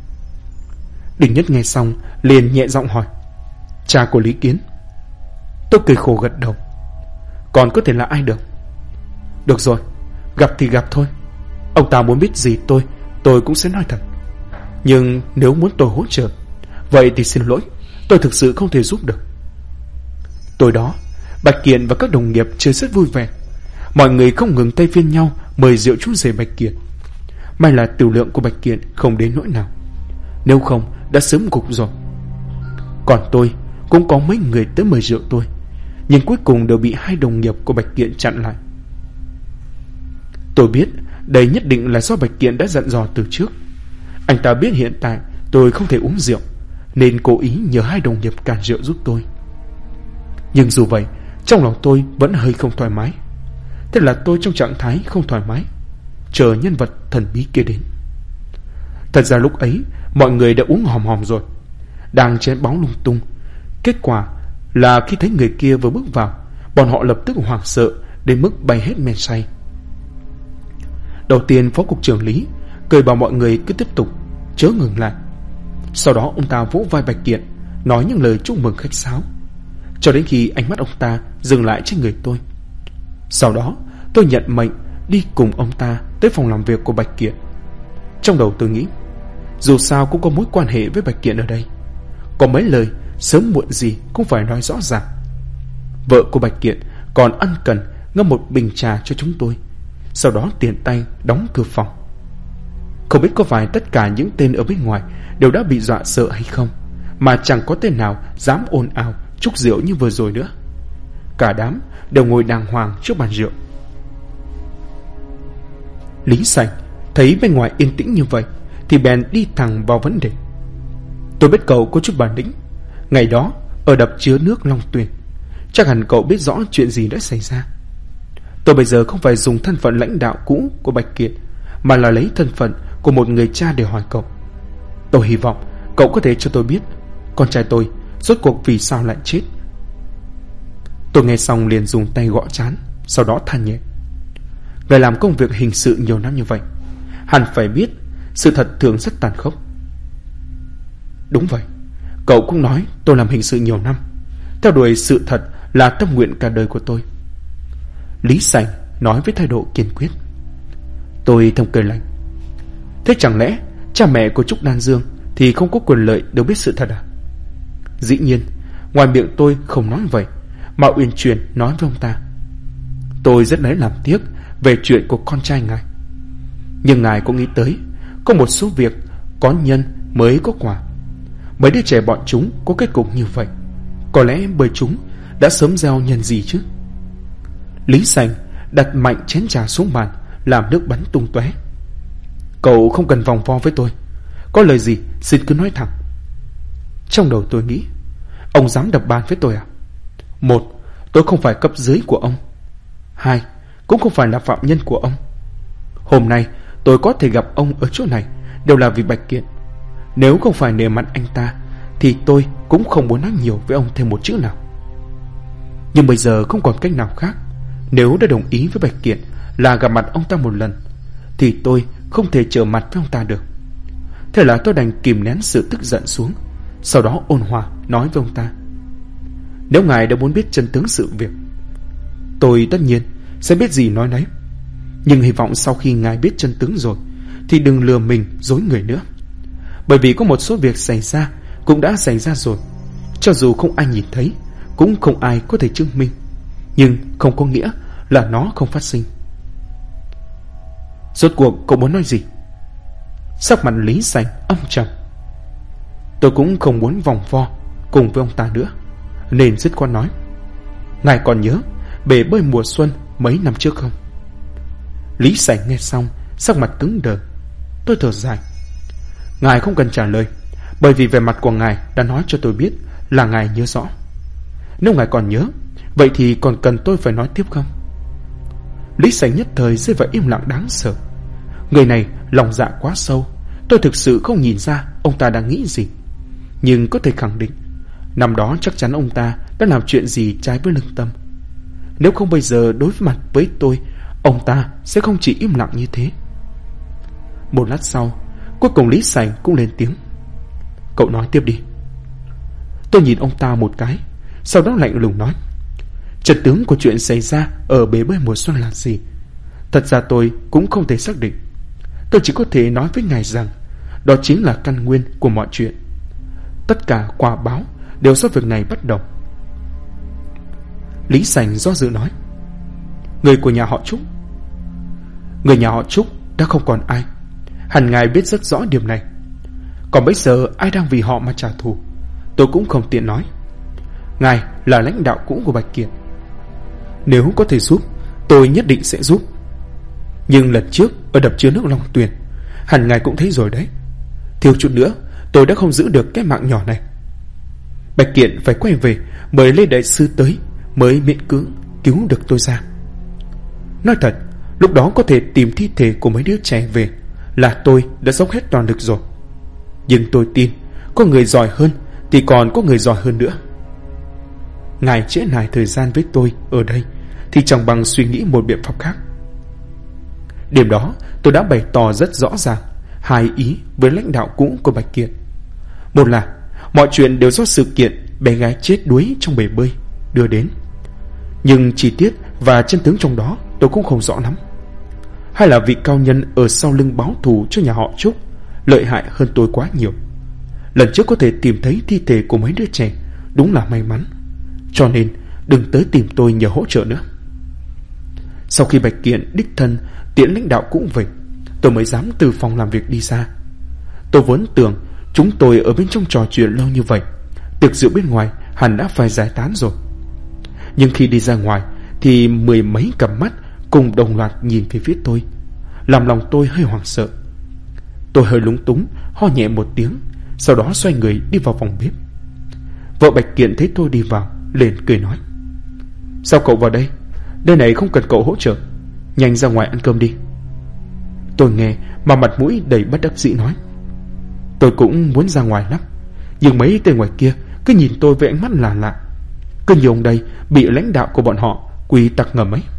Đinh Nhất nghe xong liền nhẹ giọng hỏi, cha của Lý Kiến? Tôi cười khổ gật đầu. Còn có thể là ai được? Được rồi, gặp thì gặp thôi. Ông ta muốn biết gì tôi cũng sẽ nói thật. Nhưng nếu muốn tôi hỗ trợ, vậy thì xin lỗi, tôi thực sự không thể giúp được. Tối đó, Bạch Kiện và các đồng nghiệp chơi rất vui vẻ. Mọi người không ngừng tay phiên nhau mời rượu chú rể Bạch Kiện. May là tiểu lượng của Bạch Kiện không đến nỗi nào, nếu không đã sớm gục rồi. Còn tôi cũng có mấy người tới mời rượu tôi, nhưng cuối cùng đều bị hai đồng nghiệp của Bạch Kiện chặn lại. Tôi biết đây nhất định là do Bạch Kiện đã dặn dò từ trước. Anh ta biết hiện tại tôi không thể uống rượu, nên cố ý nhờ hai đồng nghiệp cản rượu giúp tôi. Nhưng dù vậy, trong lòng tôi vẫn hơi không thoải mái. Thế là tôi trong trạng thái không thoải mái, chờ nhân vật thần bí kia đến. Thật ra lúc ấy mọi người đã uống hòm hòm rồi, đang chén báu lung tung. Kết quả là khi thấy người kia vừa bước vào, bọn họ lập tức hoảng sợ đến mức bay hết men say. Đầu tiên Phó Cục trưởng Lý cười bảo mọi người cứ tiếp tục, chớ ngừng lại. Sau đó ông ta vỗ vai Bạch Kiện, nói những lời chúc mừng khách sáo, cho đến khi ánh mắt ông ta dừng lại trên người tôi. Sau đó tôi nhận mệnh đi cùng ông ta tới phòng làm việc của Bạch Kiện. Trong đầu tôi nghĩ, dù sao cũng có mối quan hệ với Bạch Kiện ở đây, có mấy lời sớm muộn gì cũng phải nói rõ ràng. Vợ của Bạch Kiện còn ân cần ngâm một bình trà cho chúng tôi, sau đó tiện tay đóng cửa phòng. Không biết có phải tất cả những tên ở bên ngoài đều đã bị dọa sợ hay không, mà chẳng có tên nào dám ồn ào chúc rượu như vừa rồi nữa. Cả đám đều ngồi đàng hoàng trước bàn rượu. Lý Sảnh thấy bên ngoài yên tĩnh như vậy thì bèn đi thẳng vào vấn đề. Tôi biết cậu có chút bản lĩnh. Ngày đó ở đập chứa nước Long Tuyền, chắc hẳn cậu biết rõ chuyện gì đã xảy ra. Tôi bây giờ không phải dùng thân phận lãnh đạo cũ của Bạch Kiện, mà là lấy thân phận của một người cha để hỏi cậu. Tôi hy vọng cậu có thể cho tôi biết con trai tôi rốt cuộc vì sao lại chết. Tôi nghe xong liền dùng tay gõ trán, sau đó than nhẹ. Người làm công việc hình sự nhiều năm như vậy, hẳn phải biết sự thật thường rất tàn khốc. Đúng vậy, cậu cũng nói tôi làm hình sự nhiều năm, theo đuổi sự thật là tâm nguyện cả đời của tôi. Lý Sảnh nói với thái độ kiên quyết. Tôi thầm cười lạnh. Thế chẳng lẽ cha mẹ của Trúc Đan Dương thì không có quyền lợi được biết sự thật à? Dĩ nhiên, ngoài miệng tôi không nói vậy, mà uyển chuyển nói với ông ta. Tôi rất lấy làm tiếc về chuyện của con trai ngài, nhưng ngài có nghĩ tới có một số việc có nhân mới có quả. Mấy đứa trẻ bọn chúng có kết cục như vậy, có lẽ bởi chúng đã sớm gieo nhân gì chứ. Lý Sảnh đặt mạnh chén trà xuống bàn, làm nước bắn tung tóe. Cậu không cần vòng vo với tôi, có lời gì xin cứ nói thẳng. Trong đầu tôi nghĩ, ông dám đập bàn với tôi à? 1, tôi không phải cấp dưới của ông. 2, cũng không phải là phạm nhân của ông. Hôm nay tôi có thể gặp ông ở chỗ này đều là vì Bạch Kiện. Nếu không phải nể mặt anh ta thì tôi cũng không muốn nói nhiều với ông thêm một chữ nào. Nhưng bây giờ không còn cách nào khác. Nếu đã đồng ý với Bạch Kiện là gặp mặt ông ta một lần thì tôi không thể trở mặt với ông ta được. Thế là tôi đành kìm nén sự tức giận xuống, sau đó ôn hòa nói với ông ta: nếu ngài đã muốn biết chân tướng sự việc, tôi tất nhiên sẽ biết gì nói nấy. Nhưng hy vọng sau khi ngài biết chân tướng rồi thì đừng lừa mình dối người nữa. Bởi vì có một số việc xảy ra cũng đã xảy ra rồi, cho dù không ai nhìn thấy, cũng không ai có thể chứng minh, nhưng không có nghĩa là nó không phát sinh. Rốt cuộc cậu muốn nói gì? Sắc mặt Lý Sành âm trầm. Tôi cũng không muốn vòng vo cùng với ông ta nữa, nên dứt khoát nói: ngài còn nhớ bể bơi mùa xuân mấy năm trước không? Lý Sành nghe xong sắc mặt cứng đờ. Tôi thở dài: ngài không cần trả lời, bởi vì vẻ mặt của ngài đã nói cho tôi biết là ngài nhớ rõ. Nếu ngài còn nhớ, vậy thì còn cần tôi phải nói tiếp không? Lý Sành nhất thời rơi vào im lặng đáng sợ. Người này lòng dạ quá sâu, tôi thực sự không nhìn ra ông ta đang nghĩ gì. Nhưng có thể khẳng định, năm đó chắc chắn ông ta đã làm chuyện gì trái với lương tâm. Nếu không bây giờ đối mặt với tôi, ông ta sẽ không chỉ im lặng như thế. Một lát sau, cuối cùng Lý Sành cũng lên tiếng: cậu nói tiếp đi. Tôi nhìn ông ta một cái, sau đó lạnh lùng nói: chân tướng của chuyện xảy ra ở bể bơi mùa xuân là gì? Thật ra tôi cũng không thể xác định. Tôi chỉ có thể nói với ngài rằng đó chính là căn nguyên của mọi chuyện. Tất cả quả báo đều do việc này bắt đầu. Lý Sành do dự nói: người của nhà họ Trúc. Người nhà họ Trúc đã không còn ai, hẳn ngài biết rất rõ điểm này. Còn bây giờ ai đang vì họ mà trả thù, tôi cũng không tiện nói. Ngài là lãnh đạo cũ của Bạch Kiện, nếu có thể giúp, tôi nhất định sẽ giúp. Nhưng lần trước ở đập chứa nước Long Tuyền, hẳn ngài cũng thấy rồi đấy, thiếu chút nữa tôi đã không giữ được cái mạng nhỏ này. Bạch Kiện phải quay về mời Lê Đại Sư tới mới miễn cưỡng cứu được tôi ra. Nói thật, lúc đó có thể tìm thi thể của mấy đứa trẻ về là tôi đã dốc hết toàn lực rồi. Nhưng tôi tin có người giỏi hơn thì còn có người giỏi hơn nữa. Ngài trễ nải thời gian với tôi ở đây thì chẳng bằng suy nghĩ một biện pháp khác. Đêm đó tôi đã bày tỏ rất rõ ràng hai ý với lãnh đạo cũ của Bạch Kiện. Một là mọi chuyện đều do sự kiện bé gái chết đuối trong bể bơi đưa đến, nhưng chi tiết và chân tướng trong đó tôi cũng không rõ lắm. Hay là vị cao nhân ở sau lưng báo thù cho nhà họ Trúc lợi hại hơn tôi quá nhiều. Lần trước có thể tìm thấy thi thể của mấy đứa trẻ đúng là may mắn, cho nên đừng tới tìm tôi nhờ hỗ trợ nữa. Sau khi Bạch Kiện đích thân tiễn lãnh đạo cũ về, tôi mới dám từ phòng làm việc đi ra. Tôi vốn tưởng chúng tôi ở bên trong trò chuyện lâu như vậy, tiệc rượu bên ngoài hẳn đã phải giải tán rồi. Nhưng khi đi ra ngoài thì mười mấy cặp mắt cùng đồng loạt nhìn về phía tôi, làm lòng tôi hơi hoảng sợ. Tôi hơi lúng túng, ho nhẹ một tiếng, sau đó xoay người đi vào phòng bếp. Vợ Bạch Kiện thấy tôi đi vào liền cười nói: sao cậu vào đây? Nơi này không cần cậu hỗ trợ, nhanh ra ngoài ăn cơm đi. Tôi nghe mà mặt mũi đầy bất đắc dĩ nói: tôi cũng muốn ra ngoài lắm, nhưng mấy tên ngoài kia cứ nhìn tôi với ánh mắt lạ lạ, cứ như ông đây bị lãnh đạo của bọn họ quy tắc ngầm ấy.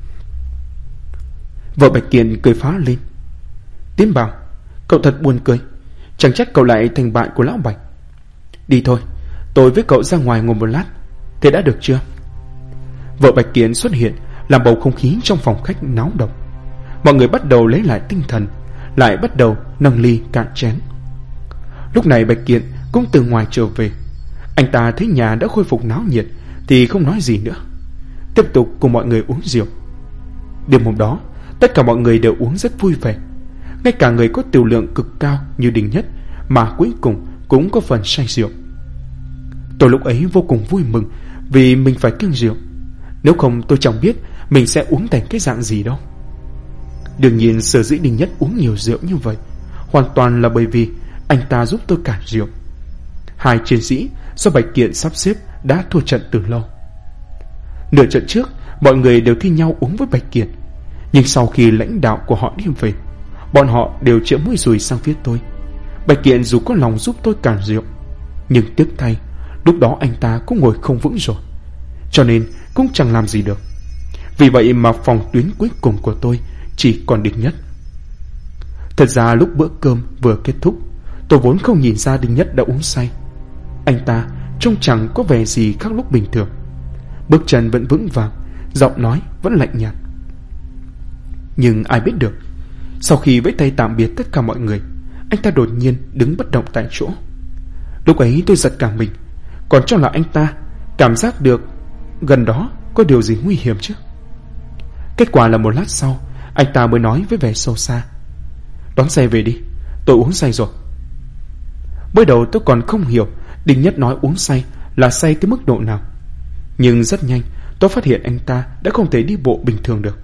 Vợ Bạch Kiện cười phá lên: Tiến Bảo, cậu thật buồn cười, chẳng trách cậu lại thành bạn của lão Bạch. Đi thôi, tôi với cậu ra ngoài ngồi một lát. Thế đã được chưa? Vợ Bạch Kiện xuất hiện làm bầu không khí trong phòng khách náo động. Mọi người bắt đầu lấy lại tinh thần, lại bắt đầu nâng ly cạn chén. Lúc này Bạch Kiện cũng từ ngoài trở về. Anh ta thấy nhà đã khôi phục náo nhiệt thì không nói gì nữa, tiếp tục cùng mọi người uống rượu. Đêm hôm đó tất cả mọi người đều uống rất vui vẻ, ngay cả người có tiểu lượng cực cao như Đình Nhất mà cuối cùng cũng có phần say rượu. Tôi lúc ấy vô cùng vui mừng vì mình phải kiêng rượu, nếu không tôi chẳng biết mình sẽ uống thành cái dạng gì đâu. Đương nhiên sở dĩ Đinh Nhất uống nhiều rượu như vậy hoàn toàn là bởi vì anh ta giúp tôi cản rượu. Hai chiến sĩ do Bạch Kiện sắp xếp đã thua trận từ lâu. Nửa trận trước, mọi người đều thi nhau uống với Bạch Kiện, nhưng sau khi lãnh đạo của họ đi về, bọn họ đều chĩa mũi dùi sang phía tôi. Bạch Kiện dù có lòng giúp tôi cản rượu, nhưng tiếc thay, lúc đó anh ta cũng ngồi không vững rồi, cho nên cũng chẳng làm gì được. Vì vậy mà phòng tuyến cuối cùng của tôi chỉ còn Đinh Nhất. Thật ra lúc bữa cơm vừa kết thúc, tôi vốn không nhìn ra Đinh Nhất đã uống say. Anh ta trông chẳng có vẻ gì khác lúc bình thường, bước chân vẫn vững vàng, giọng nói vẫn lạnh nhạt. Nhưng ai biết được, sau khi vẫy tay tạm biệt tất cả mọi người, anh ta đột nhiên đứng bất động tại chỗ. Lúc ấy tôi giật cả mình, còn cho là anh ta cảm giác được gần đó có điều gì nguy hiểm chứ. Kết quả là một lát sau, anh ta mới nói với vẻ sâu xa: "Đón xe về đi, tôi uống say rồi." Mới đầu tôi còn không hiểu Đinh Nhất nói uống say là say tới mức độ nào, nhưng rất nhanh tôi phát hiện anh ta đã không thể đi bộ bình thường được.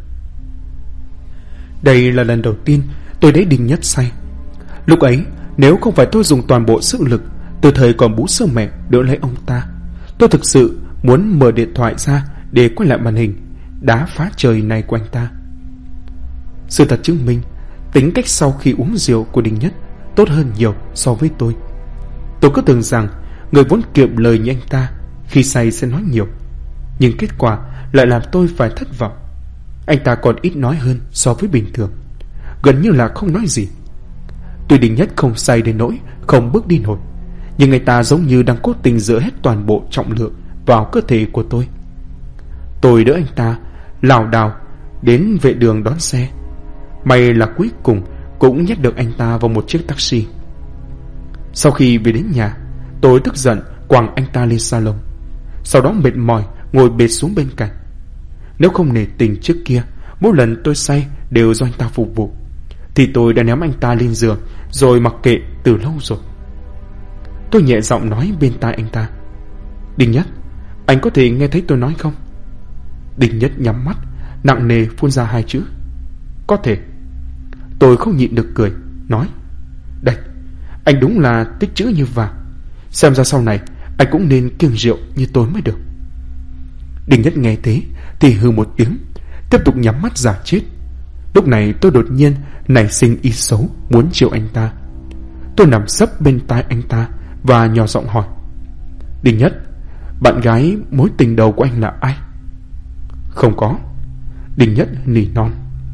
Đây là lần đầu tiên tôi thấy Đinh Nhất say. Lúc ấy nếu không phải tôi dùng toàn bộ sức lực từ thời còn bú sữa mẹ đỡ lấy ông ta, tôi thực sự muốn mở điện thoại ra để quay lại màn hình đá phá trời này của anh ta. Sự thật chứng minh tính cách sau khi uống rượu của Đinh Nhất tốt hơn nhiều so với tôi. Tôi cứ tưởng rằng người vốn kiệm lời như anh ta khi say sẽ nói nhiều, nhưng kết quả lại làm tôi phải thất vọng. Anh ta còn ít nói hơn so với bình thường, gần như là không nói gì. Tuy Đinh Nhất không say đến nỗi không bước đi nổi, nhưng anh ta giống như đang cố tình dỡ hết toàn bộ trọng lượng vào cơ thể của tôi. Tôi đỡ anh ta lảo đảo đến vệ đường đón xe. May là cuối cùng cũng nhét được anh ta vào một chiếc taxi. Sau khi về đến nhà, tôi tức giận quẳng anh ta lên salon, sau đó mệt mỏi ngồi bệt xuống bên cạnh. Nếu không nể tình trước kia mỗi lần tôi say đều do anh ta phục vụ, thì tôi đã ném anh ta lên giường rồi mặc kệ từ lâu rồi. Tôi nhẹ giọng nói bên tai anh ta: "Đinh Nhất, anh có thể nghe thấy tôi nói không?" Đinh Nhất nhắm mắt, nặng nề phun ra hai chữ: "Có thể." Tôi không nhịn được cười, nói: "Đây, anh đúng là tích chữ như vàng. Xem ra sau này anh cũng nên kiêng rượu như tôi mới được." Đinh Nhất nghe thế thì hừ một tiếng, tiếp tục nhắm mắt giả chết. Lúc này tôi đột nhiên nảy sinh ý xấu muốn chiều anh ta. Tôi nằm sấp bên tai anh ta và nhỏ giọng hỏi: "Đinh Nhất, bạn gái mối tình đầu của anh là ai?" "Không có." Đinh Nhất nỉ non.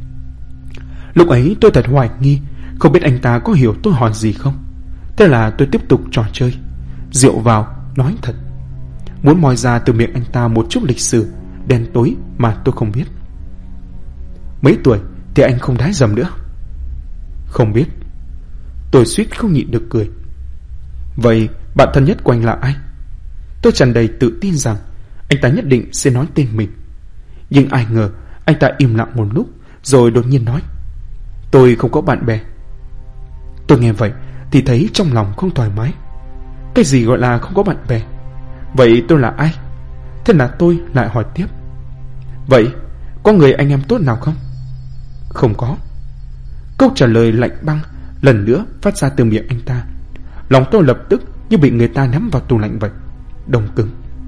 Lúc ấy tôi thật hoài nghi, không biết anh ta có hiểu tôi hỏi gì không. Thế là tôi tiếp tục trò chơi, rượu vào nói thật, muốn moi ra từ miệng anh ta một chút lịch sử đen tối mà tôi không biết. "Mấy tuổi thì anh không đái dầm nữa?" "Không biết." Tôi suýt không nhịn được cười. "Vậy bạn thân nhất của anh là ai?" Tôi tràn đầy tự tin rằng anh ta nhất định sẽ nói tên mình, nhưng ai ngờ anh ta im lặng một lúc rồi đột nhiên nói: "Tôi không có bạn bè." Tôi nghe vậy thì thấy trong lòng không thoải mái. Cái gì gọi là không có bạn bè? Vậy tôi là ai? Thế là tôi lại hỏi tiếp: "Vậy có người anh em tốt nào không?" "Không có." Câu trả lời lạnh băng lần nữa phát ra từ miệng anh ta. Lòng tôi lập tức như bị người ta ném vào tủ lạnh vậy, đông cứng.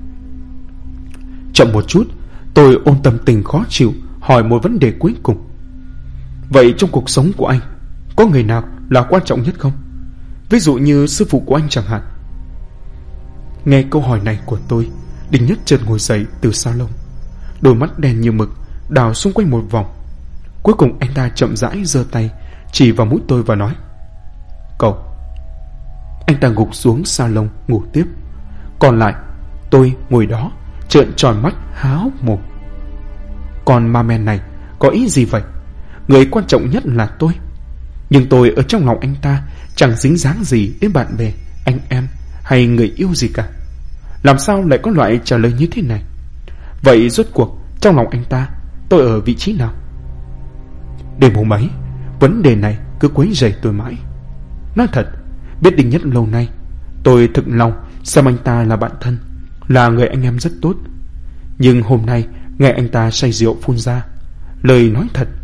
Chậm một chút, tôi ôm tâm tình khó chịu hỏi một vấn đề cuối cùng: "Vậy trong cuộc sống của anh có người nào là quan trọng nhất không? Ví dụ như sư phụ của anh chẳng hạn." Nghe câu hỏi này của tôi, Đinh Nhất chợt ngồi dậy từ salon, đôi mắt đen như mực đảo xung quanh một vòng. Cuối cùng anh ta chậm rãi giơ tay chỉ vào mũi tôi và nói: "Cậu." Anh ta gục xuống salon ngủ tiếp. Còn lại tôi ngồi đó trợn tròn mắt há hốc mồm. Còn ma men này có ý gì vậy? Người quan trọng nhất là tôi, nhưng tôi ở trong lòng anh ta chẳng dính dáng gì đến bạn bè, anh em hay người yêu gì cả. Làm sao lại có loại trả lời như thế này? Vậy rốt cuộc trong lòng anh ta tôi ở vị trí nào? Đêm hôm ấy, vấn đề này cứ quấy rầy tôi mãi. Nói thật, biết Đinh Nhất lâu nay, tôi thực lòng xem anh ta là bạn thân, là người anh em rất tốt. Nhưng hôm nay nghe anh ta say rượu phun ra lời nói thật,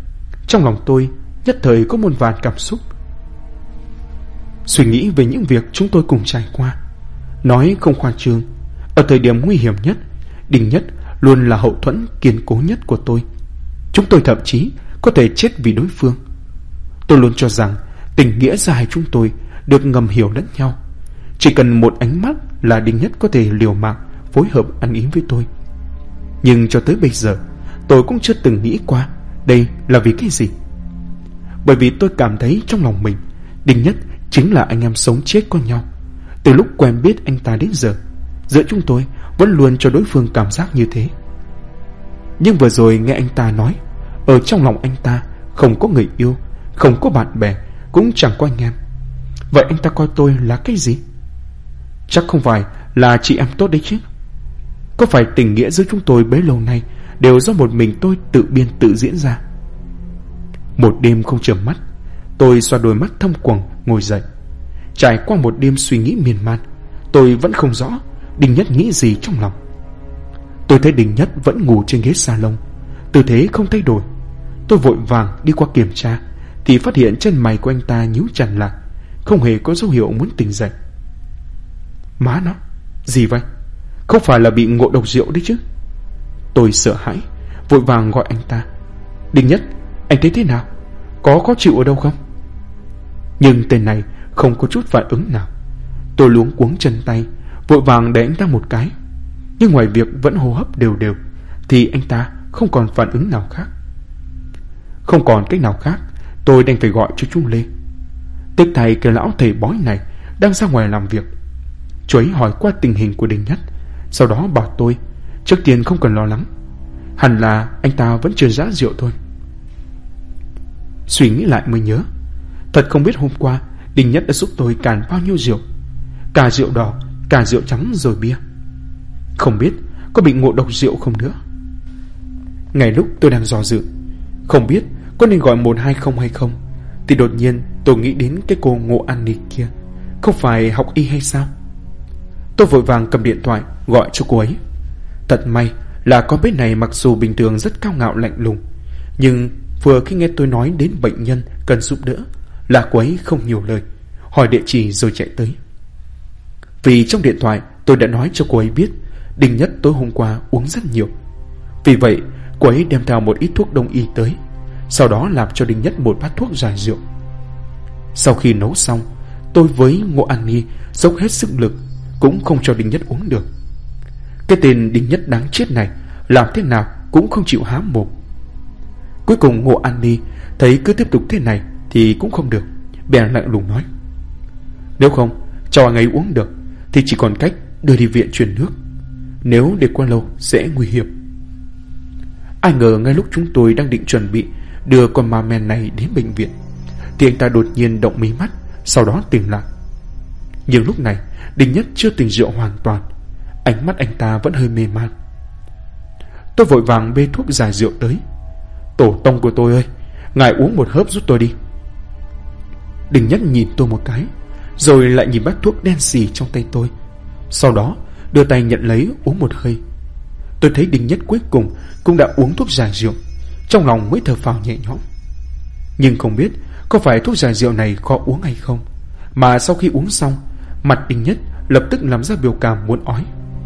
Trong lòng tôi nhất thời có muôn vàn cảm xúc. Suy nghĩ về những việc chúng tôi cùng trải qua. Nói không khoa trương, ở thời điểm nguy hiểm nhất, Đinh Nhất luôn là hậu thuẫn kiên cố nhất của tôi. Chúng tôi thậm chí có thể chết vì đối phương. Tôi luôn cho rằng tình nghĩa giữa hai chúng tôi được ngầm hiểu lẫn nhau. Chỉ cần một ánh mắt là Đinh Nhất có thể liều mạng phối hợp ăn ý với tôi. Nhưng cho tới bây giờ tôi cũng chưa từng nghĩ qua đây là vì cái gì. Bởi vì tôi cảm thấy trong lòng mình, Đinh Nhất chính là anh em sống chết con nhau. Từ lúc quen biết anh ta đến giờ, giữa chúng tôi vẫn luôn cho đối phương cảm giác như thế. Nhưng vừa rồi nghe anh ta nói, ở trong lòng anh ta không có người yêu, không có bạn bè, cũng chẳng có anh em. Vậy anh ta coi tôi là cái gì? Chắc không phải là chị em tốt đấy chứ. Có phải tình nghĩa giữa chúng tôi bấy lâu nay đều do một mình tôi tự biên tự diễn ra? Một đêm không chợp mắt, tôi xoa đôi mắt thâm quầng ngồi dậy. Trải qua một đêm suy nghĩ miên man, tôi vẫn không rõ Đinh Nhất nghĩ gì trong lòng. Tôi thấy Đinh Nhất vẫn ngủ trên ghế salon, tư thế không thay đổi. Tôi vội vàng đi qua kiểm tra thì phát hiện chân mày của anh ta nhíu chặt lại, không hề có dấu hiệu muốn tỉnh dậy. Má nó, gì vậy? Không phải là bị ngộ độc rượu đấy chứ? Tôi sợ hãi, vội vàng gọi anh ta. Đinh Nhất, anh thấy thế nào? Có khó chịu ở đâu không? Nhưng tên này không có chút phản ứng nào. Tôi luống cuống chân tay, vội vàng để anh ta một cái. Nhưng ngoài việc vẫn hô hấp đều đều thì anh ta không còn phản ứng nào khác. Không còn cách nào khác, tôi đành phải gọi cho chú Lê. Tiếc thay cái lão thầy bói này đang ra ngoài làm việc. Chú ấy hỏi qua tình hình của Đinh Nhất, sau đó bảo tôi trước tiên không cần lo lắng, hẳn là anh ta vẫn chưa giã rượu thôi. Suy nghĩ lại mới nhớ, thật không biết hôm qua Đinh Nhất đã giúp tôi càn bao nhiêu rượu, cả rượu đỏ, cả rượu trắng rồi bia. Không biết có bị ngộ độc rượu không nữa. Ngay lúc tôi đang do dự, không biết có nên gọi 120 hay không, thì đột nhiên tôi nghĩ đến cái cô Ngộ An Ni kia, không phải học y hay sao? Tôi vội vàng cầm điện thoại gọi cho cô ấy. Thật may là con bé này mặc dù bình thường rất cao ngạo lạnh lùng, nhưng vừa khi nghe tôi nói đến bệnh nhân cần giúp đỡ là cô ấy không nhiều lời, hỏi địa chỉ rồi chạy tới. Vì trong điện thoại tôi đã nói cho cô ấy biết Đinh Nhất tối hôm qua uống rất nhiều. Vì vậy cô ấy đem theo một ít thuốc đông y tới, sau đó làm cho Đinh Nhất một bát thuốc giải rượu. Sau khi nấu xong, tôi với Ngộ An Nhi dốc hết sức lực cũng không cho Đinh Nhất uống được. Cái tên Đinh Nhất đáng chết này làm thế nào cũng không chịu há mồm. Cuối cùng Ngộ An Nhi thấy cứ tiếp tục thế này thì cũng không được, bèn lạnh lùng nói: nếu không cho anh ấy uống được thì chỉ còn cách đưa đi viện truyền nước, nếu để quá lâu sẽ nguy hiểm. Ai ngờ ngay lúc chúng tôi đang định chuẩn bị đưa con ma men này đến bệnh viện thì anh ta đột nhiên động mí mắt, sau đó tỉnh lại. Nhưng lúc này Đinh Nhất chưa tỉnh rượu hoàn toàn, ánh mắt anh ta vẫn hơi mê man. Tôi vội vàng bê thuốc giải rượu tới. Tổ tông của tôi ơi, ngài uống một hớp giúp tôi đi. Đinh Nhất nhìn tôi một cái, rồi lại nhìn bát thuốc đen xì trong tay tôi, sau đó đưa tay nhận lấy uống một hơi. Tôi thấy Đinh Nhất cuối cùng cũng đã uống thuốc giải rượu, trong lòng mới thở phào nhẹ nhõm. Nhưng không biết có phải thuốc giải rượu này khó uống hay không, mà sau khi uống xong, mặt Đinh Nhất lập tức làm ra biểu cảm muốn ói.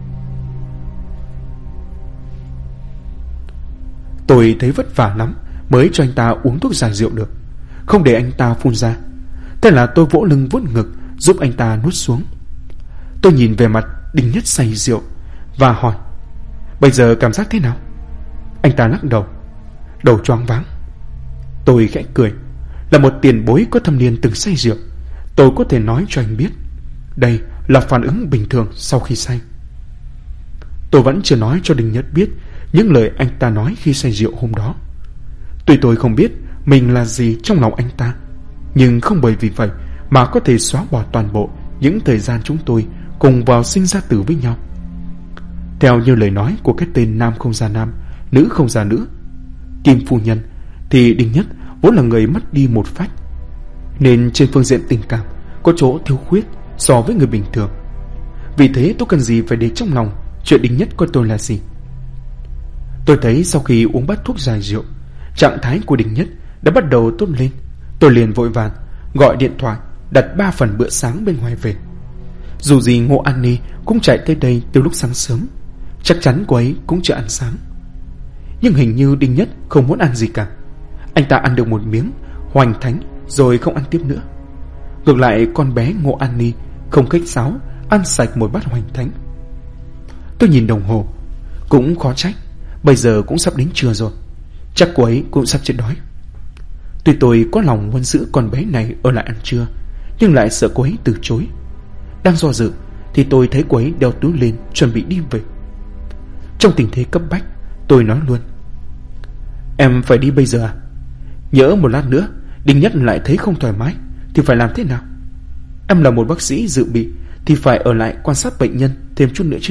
Tôi thấy vất vả lắm mới cho anh ta uống thuốc giải rượu được, không để anh ta phun ra. Thế là tôi vỗ lưng vuốt ngực giúp anh ta nuốt xuống. Tôi nhìn về mặt Đinh Nhất say rượu và hỏi: bây giờ cảm giác thế nào? Anh ta lắc đầu, đầu choáng váng. Tôi khẽ cười, là một tiền bối có thâm niên từng say rượu, tôi có thể nói cho anh biết đây là phản ứng bình thường sau khi say. Tôi vẫn chưa nói cho Đinh Nhất biết những lời anh ta nói khi say rượu hôm đó. Tuy tôi không biết mình là gì trong lòng anh ta, nhưng không bởi vì vậy mà có thể xóa bỏ toàn bộ những thời gian chúng tôi cùng vào sinh ra tử với nhau. Theo như lời nói của cái tên nam không ra nam, nữ không ra nữ, Kim phu nhân, thì Đinh Nhất vốn là người mất đi một phách, nên trên phương diện tình cảm có chỗ thiếu khuyết so với người bình thường. Vì thế tôi cần gì phải để trong lòng chuyện Đinh Nhất coi tôi là gì. Tôi thấy sau khi uống bát thuốc giải rượu, trạng thái của Đinh Nhất đã bắt đầu tốt lên. Tôi liền vội vàng gọi điện thoại đặt 3 phần bữa sáng bên ngoài về. Dù gì Ngô An Ni cũng chạy tới đây từ lúc sáng sớm, chắc chắn cô ấy cũng chưa ăn sáng. Nhưng hình như Đinh Nhất không muốn ăn gì cả. Anh ta ăn được một miếng hoành thánh rồi không ăn tiếp nữa. Ngược lại con bé Ngô An Ni không khách sáo ăn sạch một bát hoành thánh. Tôi nhìn đồng hồ, cũng khó trách, bây giờ cũng sắp đến trưa rồi, chắc cô ấy cũng sắp chết đói. Tuy tôi có lòng muốn giữ con bé này ở lại ăn trưa, nhưng lại sợ cô ấy từ chối. Đang do dự thì tôi thấy cô ấy đeo túi lên chuẩn bị đi về. Trong tình thế cấp bách, tôi nói luôn: "Em phải đi bây giờ à? Nhỡ một lát nữa Đinh Nhất lại thấy không thoải mái thì phải làm thế nào? Em là một bác sĩ dự bị thì phải ở lại quan sát bệnh nhân thêm chút nữa chứ."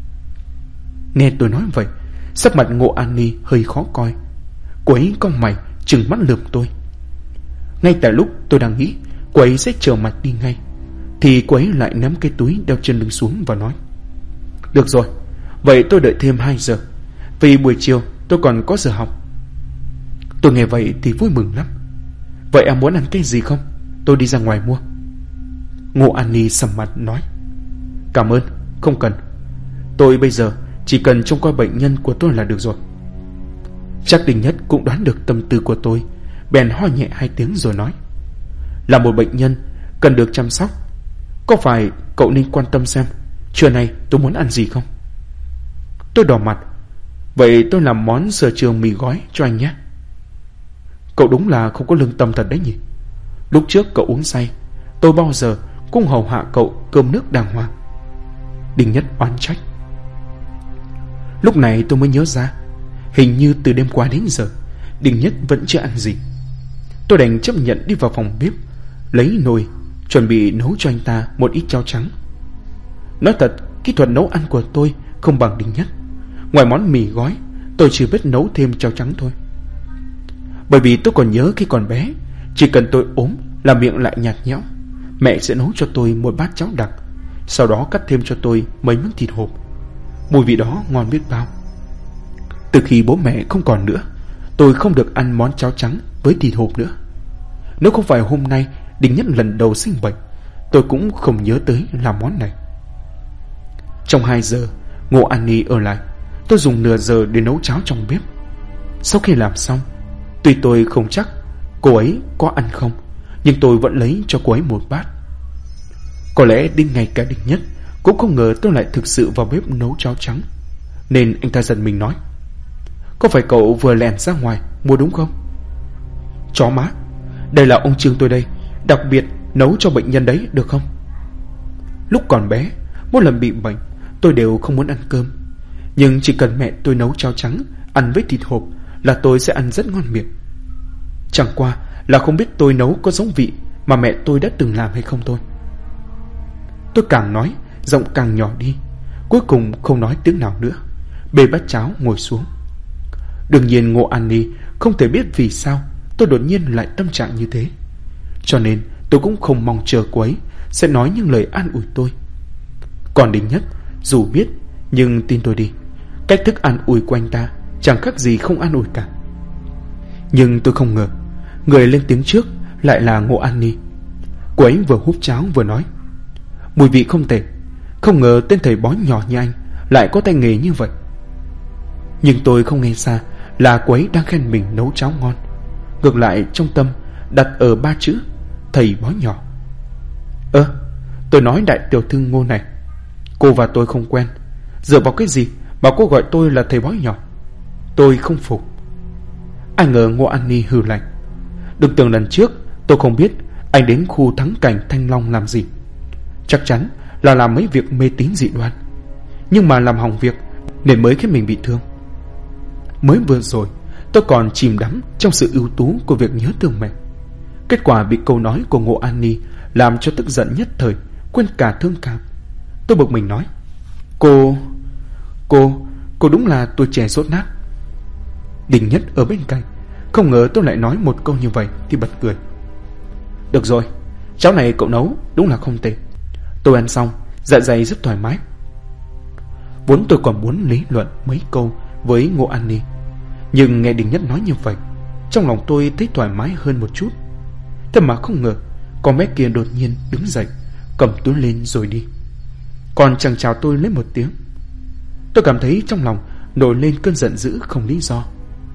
Nghe tôi nói vậy, sắc mặt Ngô An Ni hơi khó coi. Cô ấy cau mày trừng mắt lườm tôi. Ngay tại lúc tôi đang nghĩ cô ấy sẽ trở mặt đi ngay, thì cô ấy lại ném cái túi đeo trên lưng xuống và nói: "Được rồi, vậy tôi đợi thêm 2 giờ, vì buổi chiều tôi còn có giờ học." Tôi nghe vậy thì vui mừng lắm. "Vậy em muốn ăn cái gì không? Tôi đi ra ngoài mua." Ngô An Ni sầm mặt nói: "Cảm ơn, không cần. Tôi bây giờ chỉ cần trông coi bệnh nhân của tôi là được rồi." Chắc Đinh Nhất cũng đoán được tâm tư của tôi, bèn ho nhẹ 2 tiếng rồi nói: "Là một bệnh nhân cần được chăm sóc, có phải cậu nên quan tâm xem trưa nay tôi muốn ăn gì không?" Tôi đỏ mặt: "Vậy tôi làm món sở trường mì gói cho anh nhé." "Cậu đúng là không có lương tâm thật đấy nhỉ. Lúc trước cậu uống say, tôi bao giờ cũng hầu hạ cậu cơm nước đàng hoàng." Đinh Nhất oán trách. Lúc này tôi mới nhớ ra, hình như từ đêm qua đến giờ Đinh Nhất vẫn chưa ăn gì. Tôi đành chấp nhận đi vào phòng bếp, lấy nồi chuẩn bị nấu cho anh ta một ít cháo trắng. Nói thật, kỹ thuật nấu ăn của tôi không bằng Đinh Nhất. Ngoài món mì gói, tôi chỉ biết nấu thêm cháo trắng thôi. Bởi vì tôi còn nhớ khi còn bé, chỉ cần tôi ốm là miệng lại nhạt nhẽo, mẹ sẽ nấu cho tôi một bát cháo đặc, sau đó cắt thêm cho tôi mấy miếng thịt hộp. Mùi vị đó ngon biết bao. Từ khi bố mẹ không còn nữa, tôi không được ăn món cháo trắng với thịt hộp nữa. Nếu không phải hôm nay Đinh Nhất lần đầu sinh bệnh, tôi cũng không nhớ tới làm món này. Trong 2 giờ Ngô An Ni ở lại, tôi dùng nửa giờ để nấu cháo trong bếp. Sau khi làm xong, tuy tôi không chắc cô ấy có ăn không, nhưng tôi vẫn lấy cho cô ấy một bát. Có lẽ đến ngay cả Đinh Nhất cũng không ngờ tôi lại thực sự vào bếp nấu cháo trắng, nên anh ta giận mình nói: "Có phải cậu vừa lẻn ra ngoài mua đúng không?" "Chó má, đây là ông Trương tôi đây, đặc biệt nấu cho bệnh nhân đấy được không?" Lúc còn bé, mỗi lần bị bệnh, tôi đều không muốn ăn cơm, nhưng chỉ cần mẹ tôi nấu cháo trắng ăn với thịt hộp là tôi sẽ ăn rất ngon miệng. Chẳng qua là không biết tôi nấu có giống vị mà mẹ tôi đã từng làm hay không thôi. Tôi càng nói, giọng càng nhỏ đi, cuối cùng không nói tiếng nào nữa, bê bát cháo ngồi xuống. Đương nhiên Ngô An Ni không thể biết vì sao tôi đột nhiên lại tâm trạng như thế, cho nên tôi cũng không mong chờ cô ấy sẽ nói những lời an ủi tôi. Còn Đinh Nhất, dù biết, nhưng tin tôi đi, cách thức an ủi của anh ta chẳng khác gì không an ủi cả. Nhưng tôi không ngờ người lên tiếng trước lại là Ngô An Ni. Cô ấy vừa húp cháo vừa nói: "Mùi vị không tệ, không ngờ tên thầy bói nhỏ như anh lại có tay nghề như vậy." Nhưng tôi không nghe xa là cô ấy đang khen mình nấu cháo ngon, ngược lại trong tâm đặt ở 3 chữ thầy bói nhỏ. Tôi nói đại tiểu thư Ngô này, cô và tôi không quen, dựa vào cái gì mà cô gọi tôi là thầy bói nhỏ? Tôi không phục. Ai ngờ Ngô An Ni hừ lạnh: "Đừng tưởng lần trước tôi không biết anh đến khu thắng cảnh Thanh Long làm gì. Chắc chắn là làm mấy việc mê tín dị đoan, nhưng mà làm hỏng việc nên mới khiến mình bị thương. Mới vừa rồi tôi còn chìm đắm trong sự ưu tú của việc nhớ thương mẹ, kết quả bị câu nói của Ngô An Ni làm cho tức giận nhất thời, quên cả thương cảm. Tôi bực mình nói: Cô đúng là tuổi trẻ dốt nát." Đinh Nhất ở bên cạnh không ngờ tôi lại nói một câu như vậy thì bật cười: "Được rồi, cháo này cậu nấu đúng là không tệ." Tôi ăn xong, dạ dày rất thoải mái. Vốn tôi còn muốn lý luận mấy câu với Ngô An Ni, nhưng nghe Đinh Nhất nói như vậy, trong lòng tôi thấy thoải mái hơn một chút. Thế mà không ngờ con bé kia đột nhiên đứng dậy, cầm túi lên rồi đi, còn chẳng chào tôi lấy một tiếng. Tôi cảm thấy trong lòng nổi lên cơn giận dữ không lý do.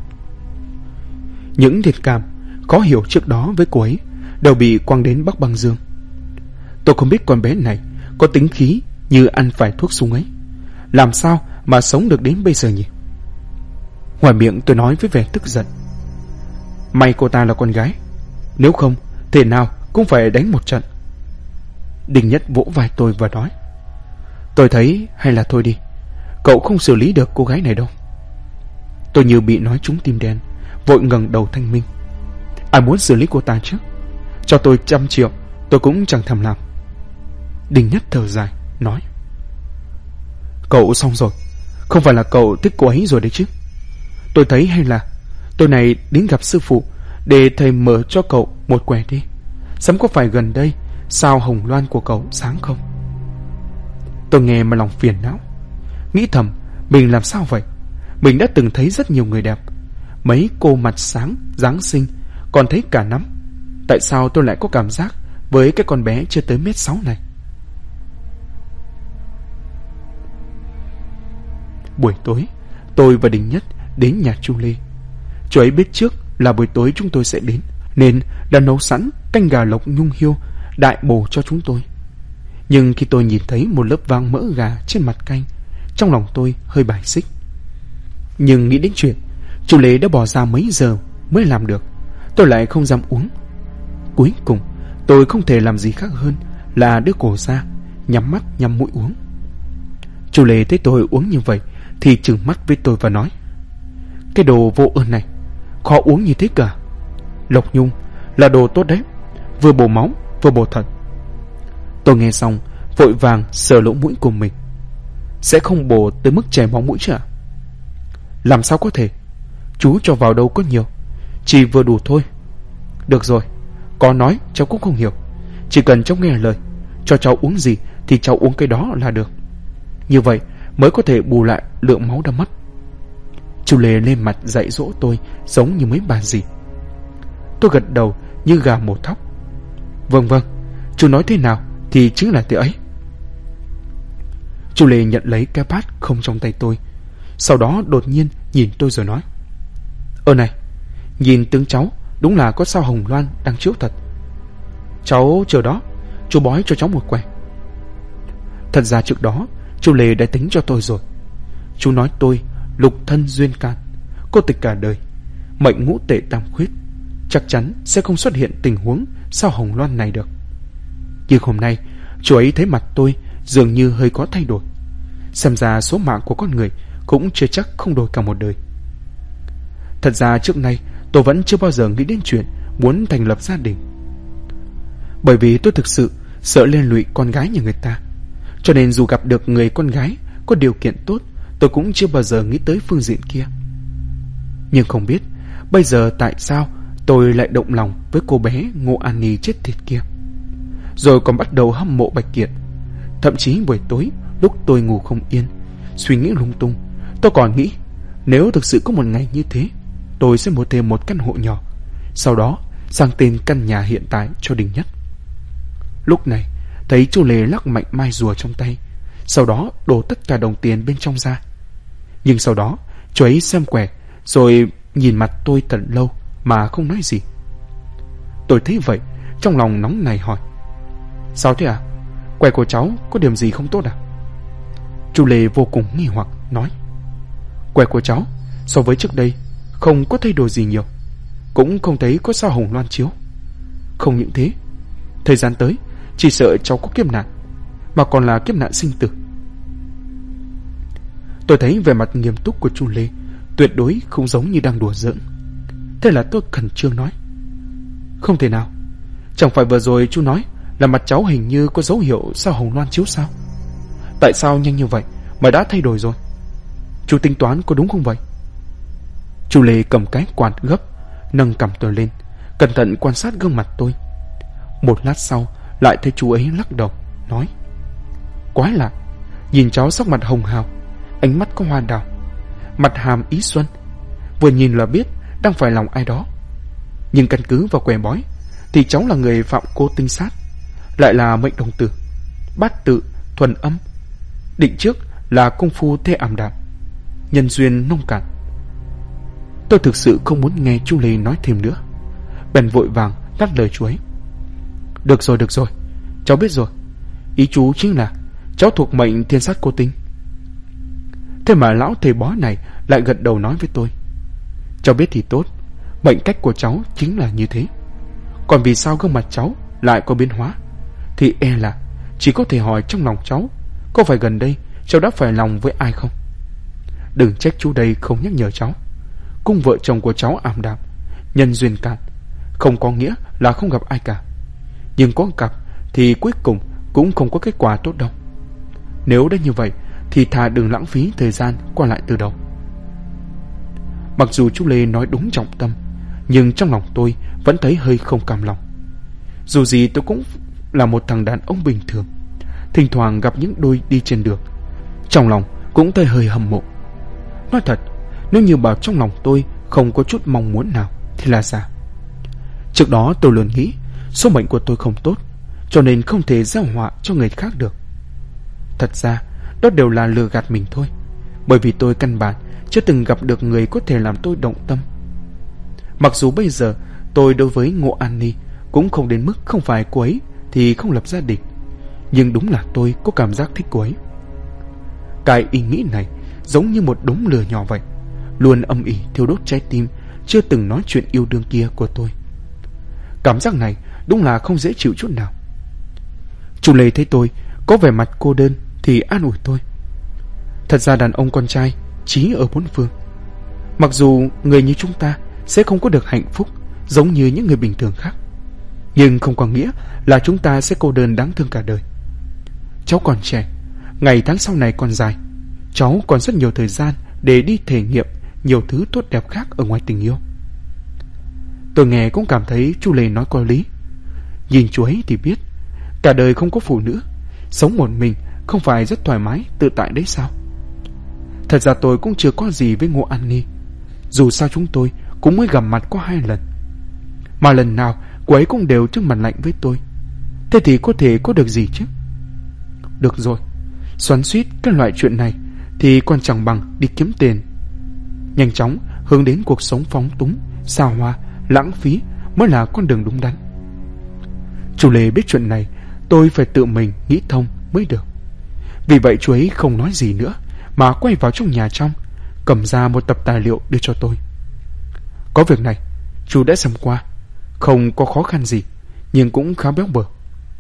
Những thiệt cảm khó hiểu trước đó với cô ấy đều bị quăng đến Bắc Băng Dương. Tôi không biết con bé này có tính khí như ăn phải thuốc súng ấy, làm sao mà sống được đến bây giờ nhỉ? Ngoài miệng tôi nói với vẻ tức giận: may cô ta là con gái, nếu không thế nào cũng phải đánh một trận. Đình Nhất vỗ vai tôi và nói: tôi thấy hay là thôi đi, cậu không xử lý được cô gái này đâu. Tôi như bị nói trúng tim đen, vội ngẩng đầu thanh minh: ai muốn xử lý cô ta chứ? Cho tôi 100 triệu tôi cũng chẳng thèm làm. Đình Nhất thở dài nói: cậu xong rồi, không phải là cậu thích cô ấy rồi đấy chứ? Tôi thấy hay là tôi này đến gặp sư phụ để thầy mở cho cậu một quẻ đi, xem có phải gần đây sao hồng loan của cậu sáng không? Tôi nghe mà lòng phiền não, nghĩ thầm mình làm sao vậy? Mình đã từng thấy rất nhiều người đẹp, mấy cô mặt sáng dáng xinh, còn thấy cả nắm. Tại sao tôi lại có cảm giác với cái con bé chưa tới 1m6 này? Buổi tối, tôi và Đình Nhất đến nhà Chu Lê. Chú ấy biết trước là buổi tối chúng tôi sẽ đến, nên đã nấu sẵn canh gà lộc nhung hiêu đại bổ cho chúng tôi. Nhưng khi tôi nhìn thấy một lớp vang mỡ gà trên mặt canh, trong lòng tôi hơi bài xích. Nhưng nghĩ đến chuyện Chu Lê đã bỏ ra mấy giờ mới làm được, tôi lại không dám uống. Cuối cùng tôi không thể làm gì khác hơn là đưa cổ ra, nhắm mắt nhắm mũi uống. Chu Lê thấy tôi uống như vậy thì trừng mắt với tôi và nói: cái đồ vô ơn này, khó uống như thế cả. Lộc nhung là đồ tốt đấy, vừa bổ máu vừa bổ thận. Tôi nghe xong vội vàng sờ lỗ mũi của mình: sẽ không bổ tới mức chảy máu mũi chứ ạ? Làm sao có thể, chú cho vào đâu có nhiều, chỉ vừa đủ thôi. Được rồi, có nói cháu cũng không hiểu, chỉ cần cháu nghe lời, cho cháu uống gì thì cháu uống cái đó là được. Như vậy mới có thể bù lại lượng máu đã mất. Chu Lê lên mặt dạy dỗ tôi giống như mấy bà dì. Tôi gật đầu như gà mổ thóc: vâng vâng, chú nói thế nào thì chính là thế ấy. Chu Lê nhận lấy cái bát không trong tay tôi, sau đó đột nhiên nhìn tôi rồi nói: này, nhìn tướng cháu đúng là có sao hồng loan đang chiếu thật. Cháu chờ đó, chú bói cho cháu một quẻ. Thật ra trước đó Chu Lê đã tính cho tôi rồi. Chú nói tôi lục thân duyên can, cô tịch cả đời, mệnh ngũ tệ tam khuyết, chắc chắn sẽ không xuất hiện tình huống sao hồng loan này được. Nhưng hôm nay chú ấy thấy mặt tôi dường như hơi có thay đổi, xem ra số mạng của con người cũng chưa chắc không đổi cả một đời. Thật ra trước nay tôi vẫn chưa bao giờ nghĩ đến chuyện muốn thành lập gia đình, bởi vì tôi thực sự sợ liên lụy con gái nhà người ta. Cho nên dù gặp được người con gái có điều kiện tốt, tôi cũng chưa bao giờ nghĩ tới phương diện kia. Nhưng không biết bây giờ tại sao tôi lại động lòng với cô bé Ngô An Ni chết tiệt kia, rồi còn bắt đầu hâm mộ Bạch Kiệt. Thậm chí buổi tối lúc tôi ngủ không yên, suy nghĩ lung tung, tôi còn nghĩ nếu thực sự có một ngày như thế, tôi sẽ mua thêm một căn hộ nhỏ, sau đó sang tên căn nhà hiện tại cho Đình Nhất. Lúc này thấy Chu Lê lắc mạnh mai rùa trong tay, sau đó đổ tất cả đồng tiền bên trong ra. Nhưng sau đó chú ấy xem quẻ rồi nhìn mặt tôi thật lâu mà không nói gì. Tôi thấy vậy trong lòng nóng này hỏi: sao thế à? Quẻ của cháu có điểm gì không tốt à? Chu Lê vô cùng nghi hoặc nói: quẻ của cháu so với trước đây không có thay đổi gì nhiều, cũng không thấy có sao hồng loan chiếu. Không những thế, thời gian tới chỉ sợ cháu có kiếp nạn, mà còn là kiếp nạn sinh tử. Tôi thấy vẻ mặt nghiêm túc của Chu Lê tuyệt đối không giống như đang đùa giỡn. Thế là tôi khẩn trương nói: không thể nào, chẳng phải vừa rồi chú nói là mặt cháu hình như có dấu hiệu sao hồng loan chiếu sao? Tại sao nhanh như vậy mà đã thay đổi rồi? Chú tính toán có đúng không vậy? Chu Lê cầm cái quạt gấp, nâng cằm tôi lên, cẩn thận quan sát gương mặt tôi. Một lát sau lại thấy chú ấy lắc đầu nói: quái lạ, nhìn cháu sắc mặt hồng hào, ánh mắt có hoa đào, mặt hàm ý xuân, vừa nhìn là biết đang phải lòng ai đó. Nhưng căn cứ vào que bói thì cháu là người phạm cô tinh sát, lại là mệnh đồng tử, bát tự, thuần âm, định trước là công phu thê ảm đạm, nhân duyên nông cạn. Tôi thực sự không muốn nghe chú Lê nói thêm nữa, bèn vội vàng ngắt lời chú ấy. Được rồi, cháu biết rồi. Ý chú chính là cháu thuộc mệnh thiên sát cô tinh. Thế mà lão thầy bói này lại gật đầu nói với tôi. Cháu biết thì tốt, mệnh cách của cháu chính là như thế. Còn vì sao gương mặt cháu lại có biến hóa thì e là chỉ có thể hỏi trong lòng cháu, có phải gần đây cháu đã phải lòng với ai không? Đừng trách chú đây không nhắc nhở cháu. Cung vợ chồng của cháu ảm đạm, nhân duyên cạn, không có nghĩa là không gặp ai cả. Nhưng có gặp thì cuối cùng cũng không có kết quả tốt đâu. Nếu đã như vậy thì thà đừng lãng phí thời gian qua lại từ đầu. Mặc dù chú Lê nói đúng trọng tâm, nhưng trong lòng tôi vẫn thấy hơi không cam lòng. Dù gì tôi cũng là một thằng đàn ông bình thường, thỉnh thoảng gặp những đôi đi trên đường, trong lòng cũng thấy hơi hâm mộ. Nói thật, nếu như bảo trong lòng tôi không có chút mong muốn nào thì là giả. Trước đó tôi luôn nghĩ số mệnh của tôi không tốt, cho nên không thể gieo họa cho người khác được. Thật ra đó đều là lừa gạt mình thôi, bởi vì tôi căn bản chưa từng gặp được người có thể làm tôi động tâm. Mặc dù bây giờ tôi đối với Ngộ An Ni cũng không đến mức không phải cô ấy thì không lập gia đình, nhưng đúng là tôi có cảm giác thích cô ấy. Cái ý nghĩ này giống như một đống lửa nhỏ vậy, luôn âm ỉ thiêu đốt trái tim chưa từng nói chuyện yêu đương kia của tôi. Cảm giác này đúng là không dễ chịu chút nào. Chú Lê thấy tôi có vẻ mặt cô đơn thì an ủi tôi. Thật ra đàn ông con trai chí ở bốn phương. Mặc dù người như chúng ta sẽ không có được hạnh phúc giống như những người bình thường khác, nhưng không có nghĩa là chúng ta sẽ cô đơn đáng thương cả đời. Cháu còn trẻ, ngày tháng sau này còn dài, cháu còn rất nhiều thời gian để đi thể nghiệm nhiều thứ tốt đẹp khác ở ngoài tình yêu. Tôi nghe cũng cảm thấy chú Lê nói có lý. Nhìn chú ấy thì biết, cả đời không có phụ nữ, sống một mình không phải rất thoải mái tự tại đấy sao? Thật ra tôi cũng chưa có gì với Ngô An Ni. Dù sao chúng tôi cũng mới gặp mặt có 2 lần, mà lần nào cô ấy cũng đều trưng mặt lạnh với tôi. Thế thì có thể có được gì chứ? Được rồi, xoắn xuýt cái loại chuyện này thì còn chẳng bằng đi kiếm tiền, nhanh chóng hướng đến cuộc sống phóng túng, xa hoa, lãng phí mới là con đường đúng đắn. Chú Lê biết chuyện này tôi phải tự mình nghĩ thông mới được. Vì vậy chú ấy không nói gì nữa mà quay vào trong nhà trong, cầm ra một tập tài liệu đưa cho tôi. Có việc này chú đã xem qua, không có khó khăn gì, nhưng cũng khá béo bở.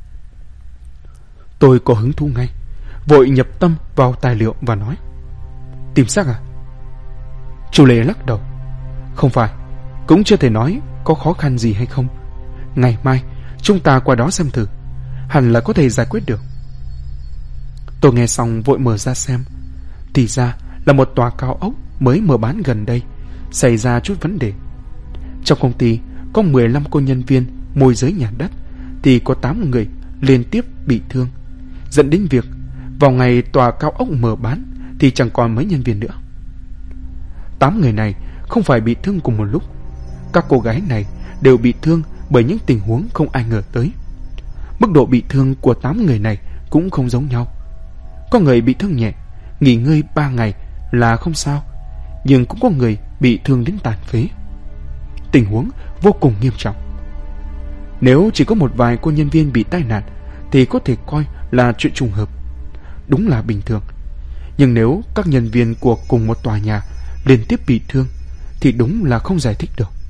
Tôi có hứng thú ngay, vội nhập tâm vào tài liệu và nói: Tìm xác à? Chú Lê lắc đầu: Không phải, cũng chưa thể nói có khó khăn gì hay không. Ngày mai chúng ta qua đó xem thử, hẳn là có thể giải quyết được. Tôi nghe xong vội mở ra xem. Thì ra là một tòa cao ốc mới mở bán gần đây xảy ra chút vấn đề. Trong công ty có 15 cô nhân viên môi giới nhà đất thì có 8 người liên tiếp bị thương, dẫn đến việc vào ngày tòa cao ốc mở bán thì chẳng còn mấy nhân viên nữa. 8 người này không phải bị thương cùng một lúc. Các cô gái này đều bị thương bởi những tình huống không ai ngờ tới. Mức độ bị thương của 8 người này cũng không giống nhau. Có người bị thương nhẹ, nghỉ ngơi 3 ngày là không sao, nhưng cũng có người bị thương đến tàn phế. Tình huống vô cùng nghiêm trọng. Nếu chỉ có một vài cô nhân viên bị tai nạn thì có thể coi là chuyện trùng hợp, đúng là bình thường. Nhưng nếu các nhân viên của cùng một tòa nhà liên tiếp bị thương thì đúng là không giải thích được.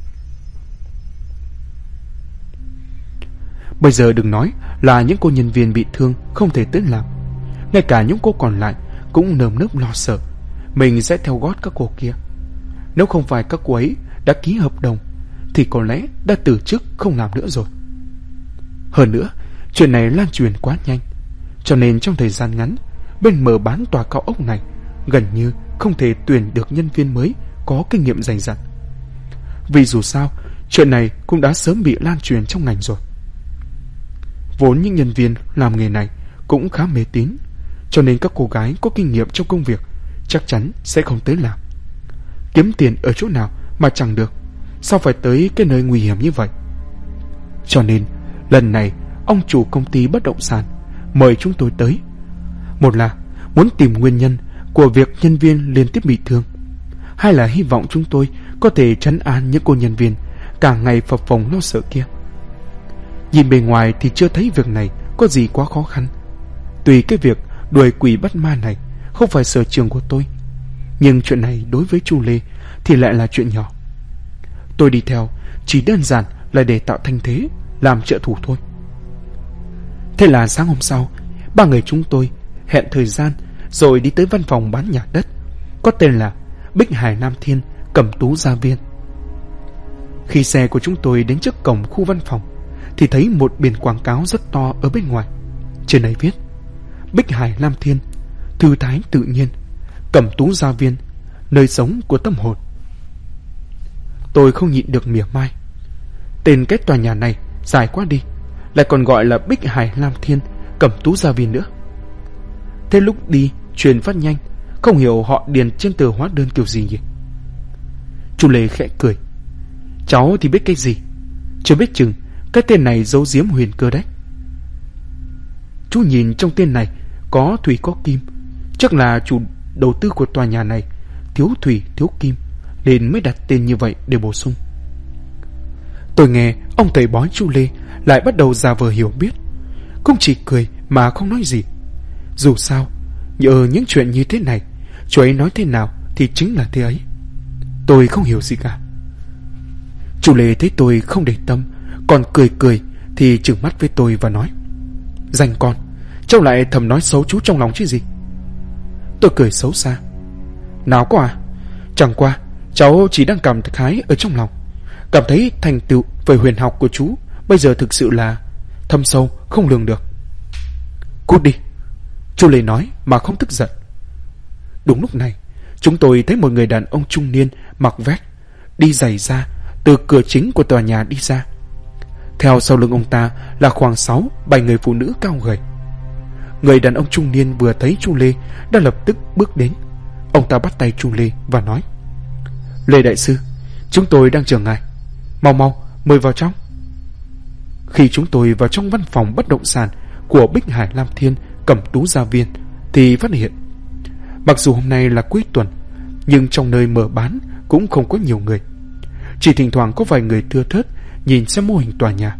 Bây giờ đừng nói là những cô nhân viên bị thương không thể tới làm, ngay cả những cô còn lại cũng nơm nớp lo sợ mình sẽ theo gót các cô kia. Nếu không phải các cô ấy đã ký hợp đồng thì có lẽ đã từ chức không làm nữa rồi. Hơn nữa, chuyện này lan truyền quá nhanh, cho nên trong thời gian ngắn, bên mở bán tòa cao ốc này gần như không thể tuyển được nhân viên mới có kinh nghiệm dày dặn. Vì dù sao, chuyện này cũng đã sớm bị lan truyền trong ngành rồi. Vốn những nhân viên làm nghề này cũng khá mê tín, cho nên các cô gái có kinh nghiệm trong công việc chắc chắn sẽ không tới làm. Kiếm tiền ở chỗ nào mà chẳng được, sao phải tới cái nơi nguy hiểm như vậy. Cho nên lần này ông chủ công ty bất động sản mời chúng tôi tới. Một là muốn tìm nguyên nhân của việc nhân viên liên tiếp bị thương, hai là hy vọng chúng tôi có thể trấn an những cô nhân viên cả ngày phập phồng lo sợ kia. Nhìn bề ngoài thì chưa thấy việc này có gì quá khó khăn. Tuy cái việc đuổi quỷ bắt ma này không phải sở trường của tôi, nhưng chuyện này đối với Chu Lê thì lại là chuyện nhỏ. Tôi đi theo chỉ đơn giản là để tạo thanh thế, làm trợ thủ thôi. Thế là sáng hôm sau, ba người chúng tôi hẹn thời gian rồi đi tới văn phòng bán nhà đất có tên là Bích Hải Nam Thiên Cẩm Tú Gia Viên. Khi xe của chúng tôi đến trước cổng khu văn phòng thì thấy một biển quảng cáo rất to ở bên ngoài. Trên này viết Bích Hải Nam Thiên, thư thái tự nhiên, Cẩm Tú Gia Viên, nơi sống của tâm hồn. Tôi không nhịn được mỉa mai. Tên cái tòa nhà này dài quá đi, lại còn gọi là Bích Hải Nam Thiên Cẩm Tú Gia Viên nữa. Thế lúc đi truyền phát nhanh, không hiểu họ điền trên tờ hóa đơn kiểu gì nhỉ? Chu Lê khẽ cười. Cháu thì biết cái gì, chưa biết chừng cái tên này giấu giếm huyền cơ đấy. Chú nhìn trong tên này có thủy có kim, chắc là chủ đầu tư của tòa nhà này thiếu thủy thiếu kim nên mới đặt tên như vậy để bổ sung. Tôi nghe ông thầy bói Chu Lê lại bắt đầu giả vờ hiểu biết, cũng chỉ cười mà không nói gì. Dù sao nhờ những chuyện như thế này, chú ấy nói thế nào thì chính là thế ấy. Tôi không hiểu gì cả. Chu Lê thấy tôi không để tâm, còn cười cười thì trừng mắt với tôi và nói: Dành con, cháu lại thầm nói xấu chú trong lòng chứ gì. Tôi cười xấu xa: Nào có à, chẳng qua cháu chỉ đang cảm khái ở trong lòng, cảm thấy thành tựu về huyền học của chú bây giờ thực sự là thâm sâu không lường được. Cút đi, Chu Lê nói mà không tức giận. Đúng lúc này chúng tôi thấy một người đàn ông trung niên mặc vest, đi giày da từ cửa chính của tòa nhà đi ra. Theo sau lưng ông ta là khoảng 6-7 người phụ nữ cao gầy. Người đàn ông trung niên vừa thấy Chu Lê đã lập tức bước đến. Ông ta bắt tay Chu Lê và nói: Lê đại sư, chúng tôi đang chờ ngài, mau mau mời vào trong. Khi chúng tôi vào trong văn phòng bất động sản của Bích Hải Lam Thiên Cẩm Tú Gia Viên thì phát hiện mặc dù hôm nay là cuối tuần, nhưng trong nơi mở bán cũng không có nhiều người, chỉ thỉnh thoảng có vài người thưa thớt nhìn xem mô hình tòa nhà.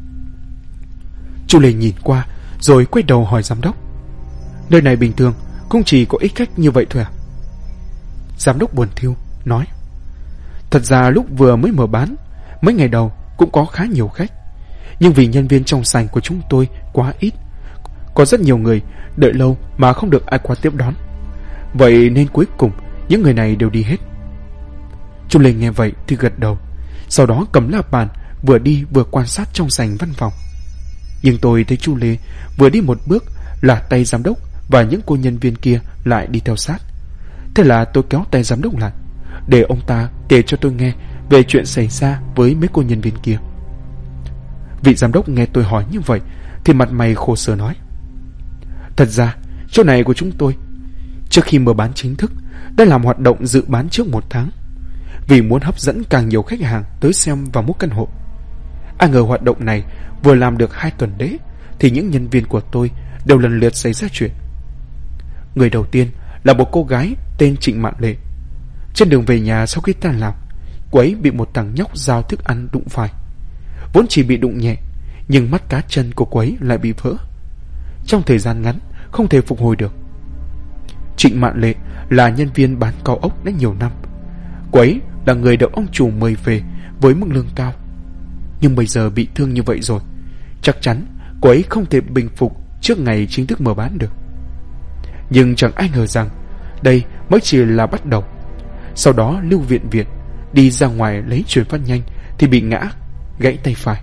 Chu Lê nhìn qua rồi quay đầu hỏi giám đốc: Nơi này bình thường cũng chỉ có ít khách như vậy thôi à? Giám đốc buồn thiu nói: Thật ra lúc vừa mới mở bán, mấy ngày đầu cũng có khá nhiều khách, nhưng vì nhân viên trong sảnh của chúng tôi quá ít, có rất nhiều người đợi lâu mà không được ai qua tiếp đón, vậy nên cuối cùng những người này đều đi hết. Chu Lê nghe vậy thì gật đầu, sau đó cầm la bàn vừa đi vừa quan sát trong sảnh văn phòng. Nhưng tôi thấy Chu Lê vừa đi một bước là tay giám đốc và những cô nhân viên kia lại đi theo sát. Thế là tôi kéo tay giám đốc lại để ông ta kể cho tôi nghe về chuyện xảy ra với mấy cô nhân viên kia. Vị giám đốc nghe tôi hỏi như vậy thì mặt mày khổ sở nói: Thật ra chỗ này của chúng tôi trước khi mở bán chính thức đã làm hoạt động dự bán trước 1 tháng, vì muốn hấp dẫn càng nhiều khách hàng tới xem và mua căn hộ. Ai ngờ hoạt động này vừa làm được 2 tuần lễ thì những nhân viên của tôi đều lần lượt xảy ra chuyện. Người đầu tiên là một cô gái tên Trịnh Mạn Lệ. Trên đường về nhà sau khi tan làm, cô ấy bị một thằng nhóc giao thức ăn đụng phải. Vốn chỉ bị đụng nhẹ, nhưng mắt cá chân của cô ấy lại bị vỡ. Trong thời gian ngắn không thể phục hồi được. Trịnh Mạn Lệ là nhân viên bán cao ốc đã nhiều năm. Cô ấy là người được ông chủ mời về với mức lương cao, nhưng bây giờ bị thương như vậy rồi, chắc chắn cô ấy không thể bình phục trước ngày chính thức mở bán được. Nhưng chẳng ai ngờ rằng đây mới chỉ là bắt đầu. Sau đó Lưu Viện Việt đi ra ngoài lấy truyền phát nhanh thì bị ngã, gãy tay phải.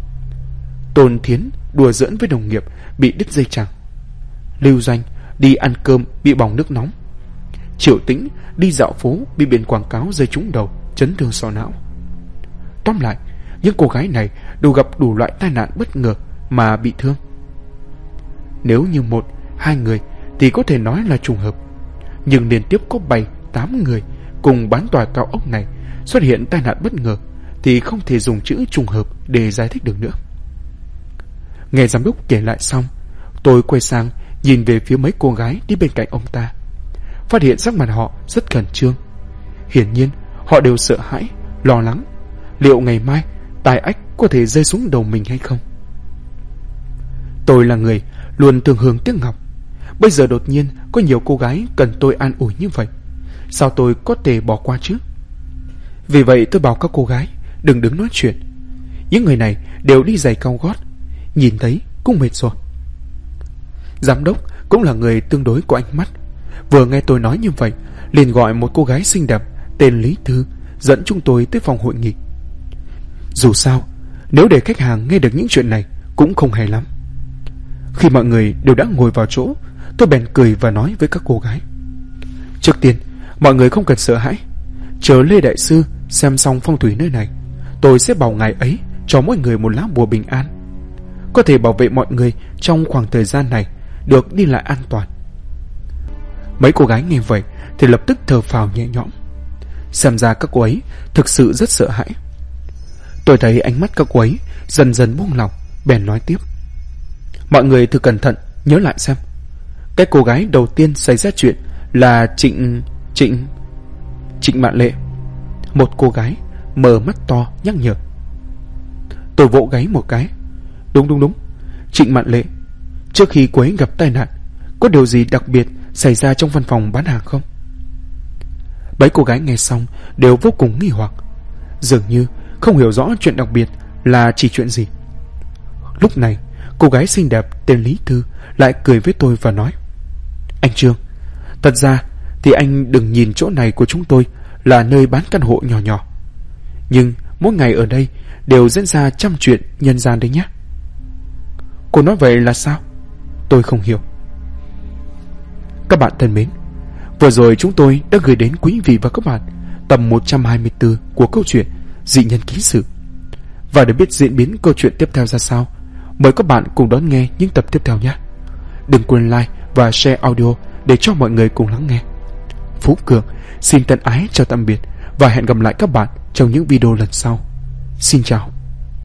Tôn Thiến đùa giỡn với đồng nghiệp bị đứt dây chằng. Lưu Doanh đi ăn cơm bị bỏng nước nóng. Triệu Tĩnh đi dạo phố bị biển quảng cáo rơi trúng đầu, chấn thương sọ não. Tóm lại, những cô gái này đều gặp đủ loại tai nạn bất ngờ mà bị thương. Nếu như 1-2 người thì có thể nói là trùng hợp, nhưng liên tiếp có 7-8 người cùng bán tòa cao ốc này xuất hiện tai nạn bất ngờ thì không thể dùng chữ trùng hợp để giải thích được nữa. Nghe giám đốc kể lại xong, tôi quay sang nhìn về phía mấy cô gái đi bên cạnh ông ta, phát hiện sắc mặt họ rất khẩn trương. Hiển nhiên họ đều sợ hãi, lo lắng liệu ngày mai tai ách có thể rơi xuống đầu mình hay không. Tôi là người luôn thường hưởng tiếc ngọc, bây giờ đột nhiên có nhiều cô gái cần tôi an ủi như vậy, sao tôi có thể bỏ qua chứ? Vì vậy tôi bảo các cô gái đừng đứng nói chuyện. Những người này đều đi giày cao gót, nhìn thấy cũng mệt rồi. Giám đốc cũng là người tương đối có ánh mắt, vừa nghe tôi nói như vậy liền gọi một cô gái xinh đẹp tên Lý Thư dẫn chúng tôi tới phòng hội nghị. Dù sao, nếu để khách hàng nghe được những chuyện này cũng không hay lắm. Khi mọi người đều đã ngồi vào chỗ, tôi bèn cười và nói với các cô gái: trước tiên, mọi người không cần sợ hãi. Chờ Lê Đại Sư xem xong phong thủy nơi này, tôi sẽ bảo ngài ấy cho mỗi người một lá bùa bình an, có thể bảo vệ mọi người trong khoảng thời gian này được đi lại an toàn. Mấy cô gái nghe vậy thì lập tức thở phào nhẹ nhõm. Xem ra các cô ấy thực sự rất sợ hãi. Tôi thấy ánh mắt các cô ấy dần dần buông lỏng, bèn nói tiếp: mọi người thử cẩn thận nhớ lại xem. Cái cô gái đầu tiên xảy ra chuyện là Trịnh Mạn Lệ. Một cô gái mở mắt to nhắc nhở. Tôi vỗ gáy một cái. Đúng, Trịnh Mạn Lệ. Trước khi cô ấy gặp tai nạn, có điều gì đặc biệt xảy ra trong văn phòng bán hàng không? Mấy cô gái nghe xong đều vô cùng nghi hoặc, dường như không hiểu rõ chuyện đặc biệt là chỉ chuyện gì. Lúc này cô gái xinh đẹp tên Lý Thư lại cười với tôi và nói: anh Trương, thật ra thì anh đừng nhìn chỗ này của chúng tôi là nơi bán căn hộ nhỏ nhỏ, nhưng mỗi ngày ở đây đều diễn ra trăm chuyện nhân gian đấy nhé. Cô nói vậy là sao? Tôi không hiểu. Các bạn thân mến, vừa rồi chúng tôi đã gửi đến quý vị và các bạn tập 124 của câu chuyện Dị Nhân Ký Sự. Và để biết diễn biến câu chuyện tiếp theo ra sao, mời các bạn cùng đón nghe những tập tiếp theo nhé. Đừng quên like và share audio để cho mọi người cùng lắng nghe. Phú Cường xin thân ái chào tạm biệt và hẹn gặp lại các bạn trong những video lần sau. Xin chào.